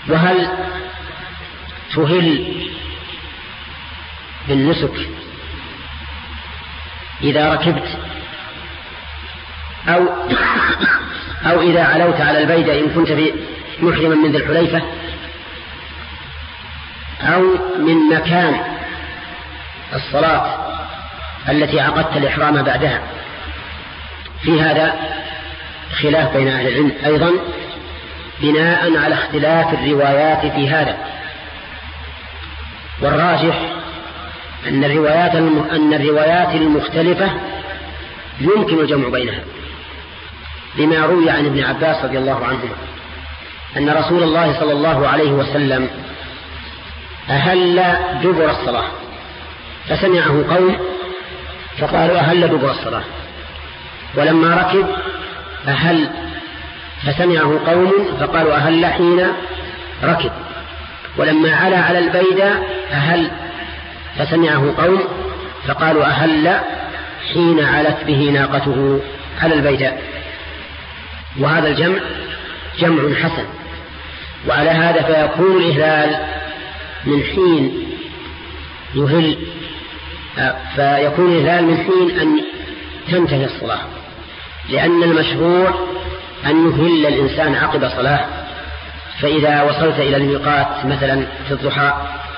وهل تهل بالنسك إذا ركبت أو أو إذا علوت على البيدة إن كنت محرما من ذي الحليفة، أو من مكان الصلاة التي عقدت الإحرام بعدها؟ في هذا خلاف بين أهل العلم أيضا بناء على اختلاف الروايات في هذا، والراجح أن الروايات أن الروايات المختلفة يمكن الجمع بينها، لما روي عن ابن عباس رضي الله عنهما أن رسول الله صلى الله عليه وسلم أهل دبر الصلاة فسمعه قوم فقالوا أهل دبر الصلاة، ولما ركب أهل فسمعه قوم فقالوا أهل حين ركب، ولما علا على البيدة أهل فسمعه قوم فقالوا أهل حين علت به ناقته على البيدة. وهذا الجمع جمع حسن، وعلى هذا فيكون الإهلال من حين يهل فيكون الإهلال من حين أن تنتهي الصلاة، لأن المشروع أن يهل الإنسان عقب صلاة. فإذا وصلت إلى الميقات مثلا في الضحى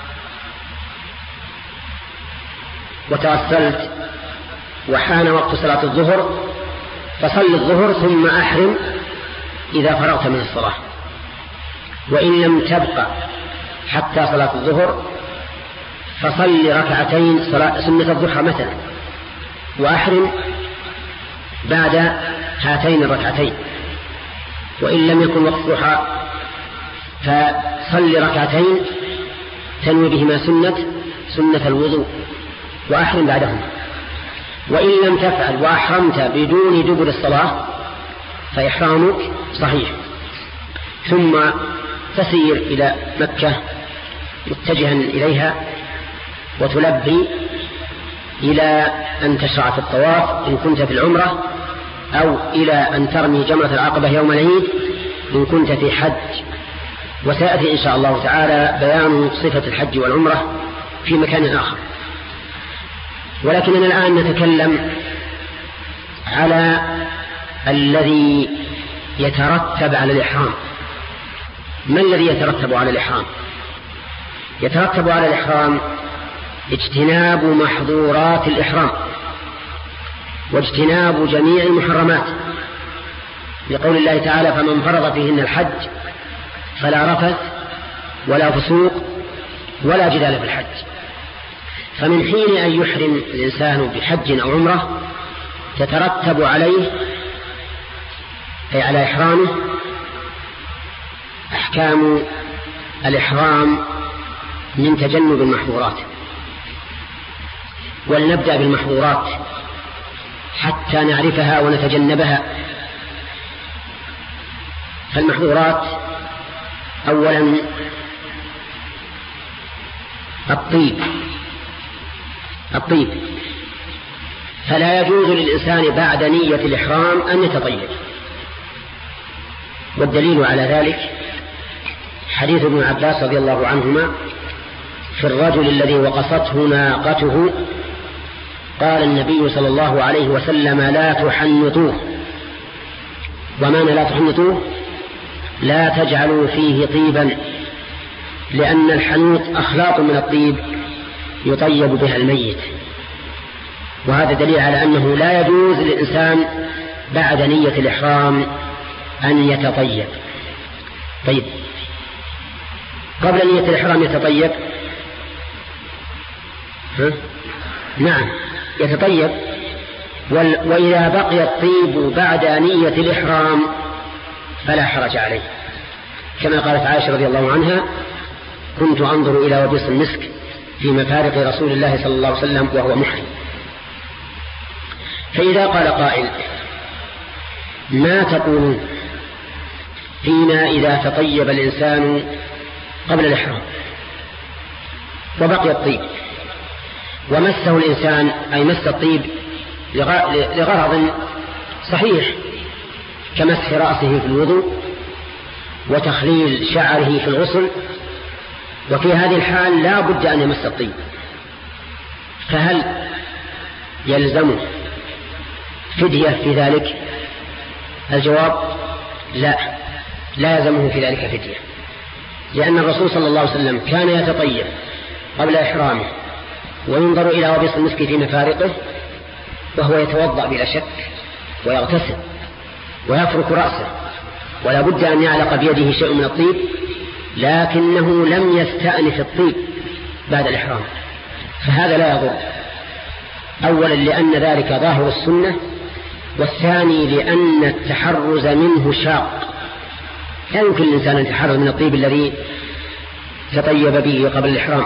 وتوسلت وحان وقت صلاة الظهر فصل الظهر ثم أحرم إذا فرغت من الصلاة، وإن لم تبقى حتى صلاة الظهر فصل ركعتين سنة الضحى مثلا وأحرم بعد هاتين الركعتين، وإن لم يكن وقت الضحى فصل ركعتين تنوي بهما سنة سنة الوضوء وأحرم بعدهما. وإن لم تفعل وأحرمت بدون دبر الصلاة فإحرامك صحيح، ثم تسير إلى مكة متجها إليها وتلبي إلى أن تشرع في الطواف إن كنت في العمرة، أو إلى أن ترمي جمرة العقبة يوم العيد إن كنت في حج. وسيأتي إن شاء الله تعالى بيان صفة الحج والعمرة في مكان آخر، ولكننا الآن نتكلم على الذي يترتب على الإحرام. ما الذي يترتب على الإحرام؟ يترتب على الإحرام اجتناب محظورات الإحرام واجتناب جميع المحرمات، لقول الله تعالى فمن فرض فيهن الحج فلا رفث ولا فسوق ولا جدال في الحج. فمن حين أن يحرم الإنسان بحج أو عمرة تترتب عليه أي على إحرامه أحكام الإحرام من تجنب المحظورات. ولنبدأ بالمحظورات حتى نعرفها ونتجنبها. فالمحظورات أولا الطيب الطيب فلا يجوز للإنسان بعد نية الإحرام أن يتطيب، والدليل على ذلك حديث ابن عباس رضي الله عنهما في الرجل الذي وقصته ناقته قال النبي صلى الله عليه وسلم لا تحنطوه. ومعنى لا تحنطوه لا تجعلوا فيه طيبا، لأن الحنوط أخلاط من الطيب يطيب بها الميت، وهذا دليل على أنه لا يجوز للإنسان بعد نية الإحرام أن يتطيب. طيب قبل نية الإحرام يتطيب؟ ها؟ نعم يتطيب، وإذا بقي الطيب بعد نية الإحرام فلا حرج عليه، كما قالت عائشة رضي الله عنها كنت أنظر إلى وبيص المسك في مفارق رسول الله صلى الله عليه وسلم وهو محرم. فإذا قال قائل ما تقولون فيما إذا تطيب الإنسان قبل الإحرام وبقي الطيب ومسه الإنسان أي مس الطيب لغرض صحيح كمسح رأسه في الوضوء وتخليل شعره في الغسل، وفي هذه الحال لا بد أن يمس الطيب، فهل يلزمه فدية في ذلك؟ الجواب لا، لا يلزمه في ذلك فدية، لأن الرسول صلى الله عليه وسلم كان يتطيب قبل إحرامه وينظر إلى وبيص المسك في مفارقه وهو يتوضأ بلا شك ويغتسل ويفرك رأسه، ولا بد أن يعلق بيده شيء من الطيب، لكنه لم يستأنف الطيب بعد الإحرام، فهذا لا يضر. أولا لأن ذلك ظاهر السنة، والثاني لأن التحرز منه شاق، لا يمكن الإنسان أن يتحرز من الطيب الذي تطيب به قبل الإحرام.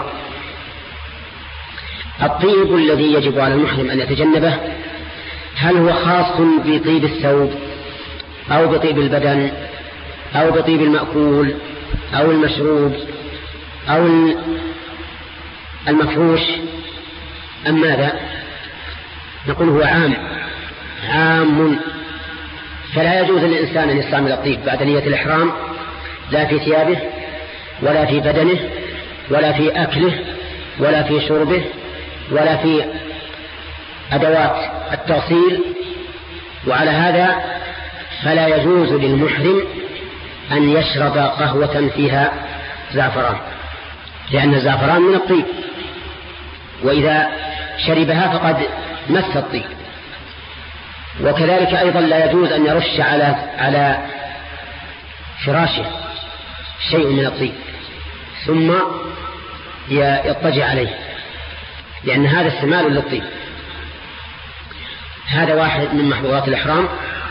الطيب الذي يجب على المحرم أن يتجنبه هل هو خاص بطيب الثوب أو بطيب البدن أو بطيب المأكول أو المشروب أو المفروش أم ماذا؟ نقول هو عام عام، فلا يجوز للإنسان أن يستعمل الطيب بعد نية الإحرام، لا في ثيابه ولا في بدنه ولا في أكله ولا في شربه ولا في أدوات التغسيل. وعلى هذا فلا يجوز للمحرم أن يشرب قهوة فيها زعفران، لأن الزعفران من الطيب، وإذا شربها فقد مس الطيب. وكذلك أيضا لا يجوز أن يرش على على فراشه شيء من الطيب ثم يضطجع عليه، لأن هذا استعمال للطيب. هذا واحد من محظورات الإحرام.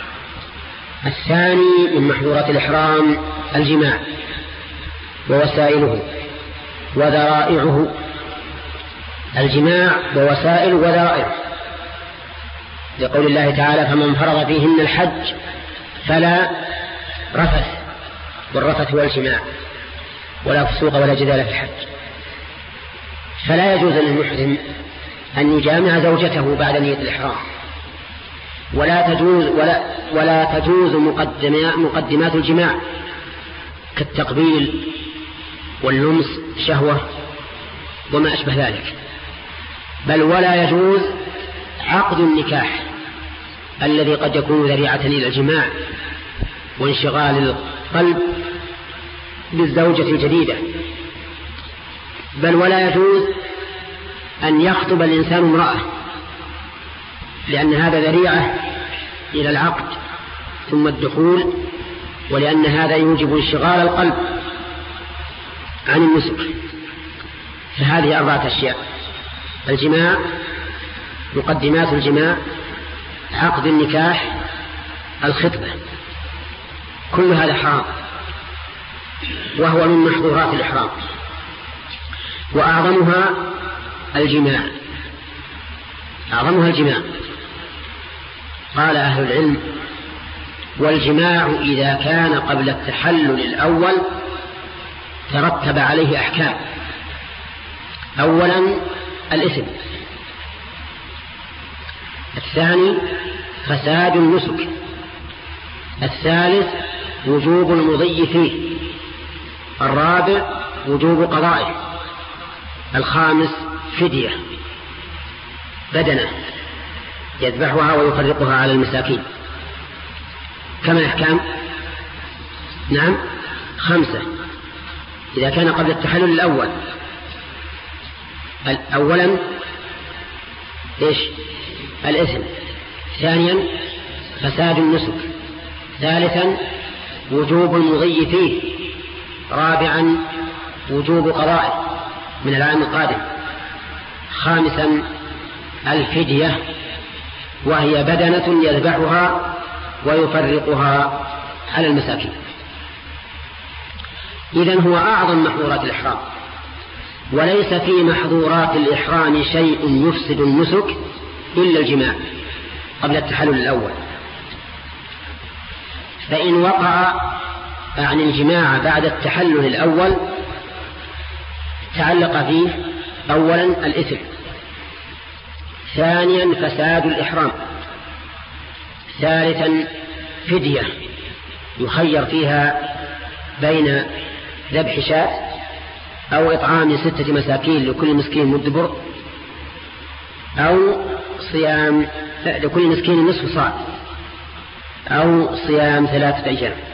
الثاني من محظورات الإحرام الجماع ووسائله وذرائعه. الجماع ووسائل وذرائع، لقول الله تعالى: فمن فرض فيهن الحج فلا رفث، والرفث هو الجماع، ولا فسوق ولا جدال في الحج. فلا يجوز للمحرم أن يجامع زوجته بعد نية الإحرام، ولا تجوز ولا ولا تجوز مقدمات مقدمات الجماع كالتقبيل واللمس شهوة وما أشبه ذلك. بل ولا يجوز عقد النكاح الذي قد يكون ذريعة إلى الجماع وانشغال القلب بالزوجة الجديدة. بل ولا يجوز أن يخطب الإنسان امرأة، لأن هذا ذريعة إلى العقد ثم الدخول، ولأن هذا يوجب انشغال القلب عن النسك. فهذه أربعة أشياء: الجماع، مقدمات الجماع، عقد النكاح، الخطبة، كل هذا حرام، وهو من محظورات الإحرام، وأعظمها الجماع أعظمها الجماع. قال أهل العلم: والجماع إذا كان قبل التحلل الأول ترتب عليه أحكام. أولا الإثم، الثاني فساد النسك، الثالث وجوب المضي فيه، الرابع وجوب قضائه، الخامس فدية بدنه يذبحها ويفرقها على المساكين. كم الأحكام؟ نعم خمسة. إذا كان قبل التحلل الأول، أولا إيش؟ الإثم، ثانيا فساد النسك، ثالثا وجوب المضي فيه، رابعا وجوب قضائه من العام القادم، خامسا الفدية وهي بدنة يذبحها ويفرقها على المساكين. إذن هو أعظم محظورات الإحرام، وليس في محظورات الإحرام شيء يفسد النسك إلا الجماع قبل التحلل الأول. فإن وقع عن الجماع بعد التحلل الأول تعلق فيه أولا الإثم، ثانيا فساد الإحرام، ثالثا فدية يخير فيها بين ذبح شاة أو إطعام ستة مساكين لكل مسكين مد بر، أو صيام لكل مسكين نصف صاع، أو صيام ثلاثة أيام.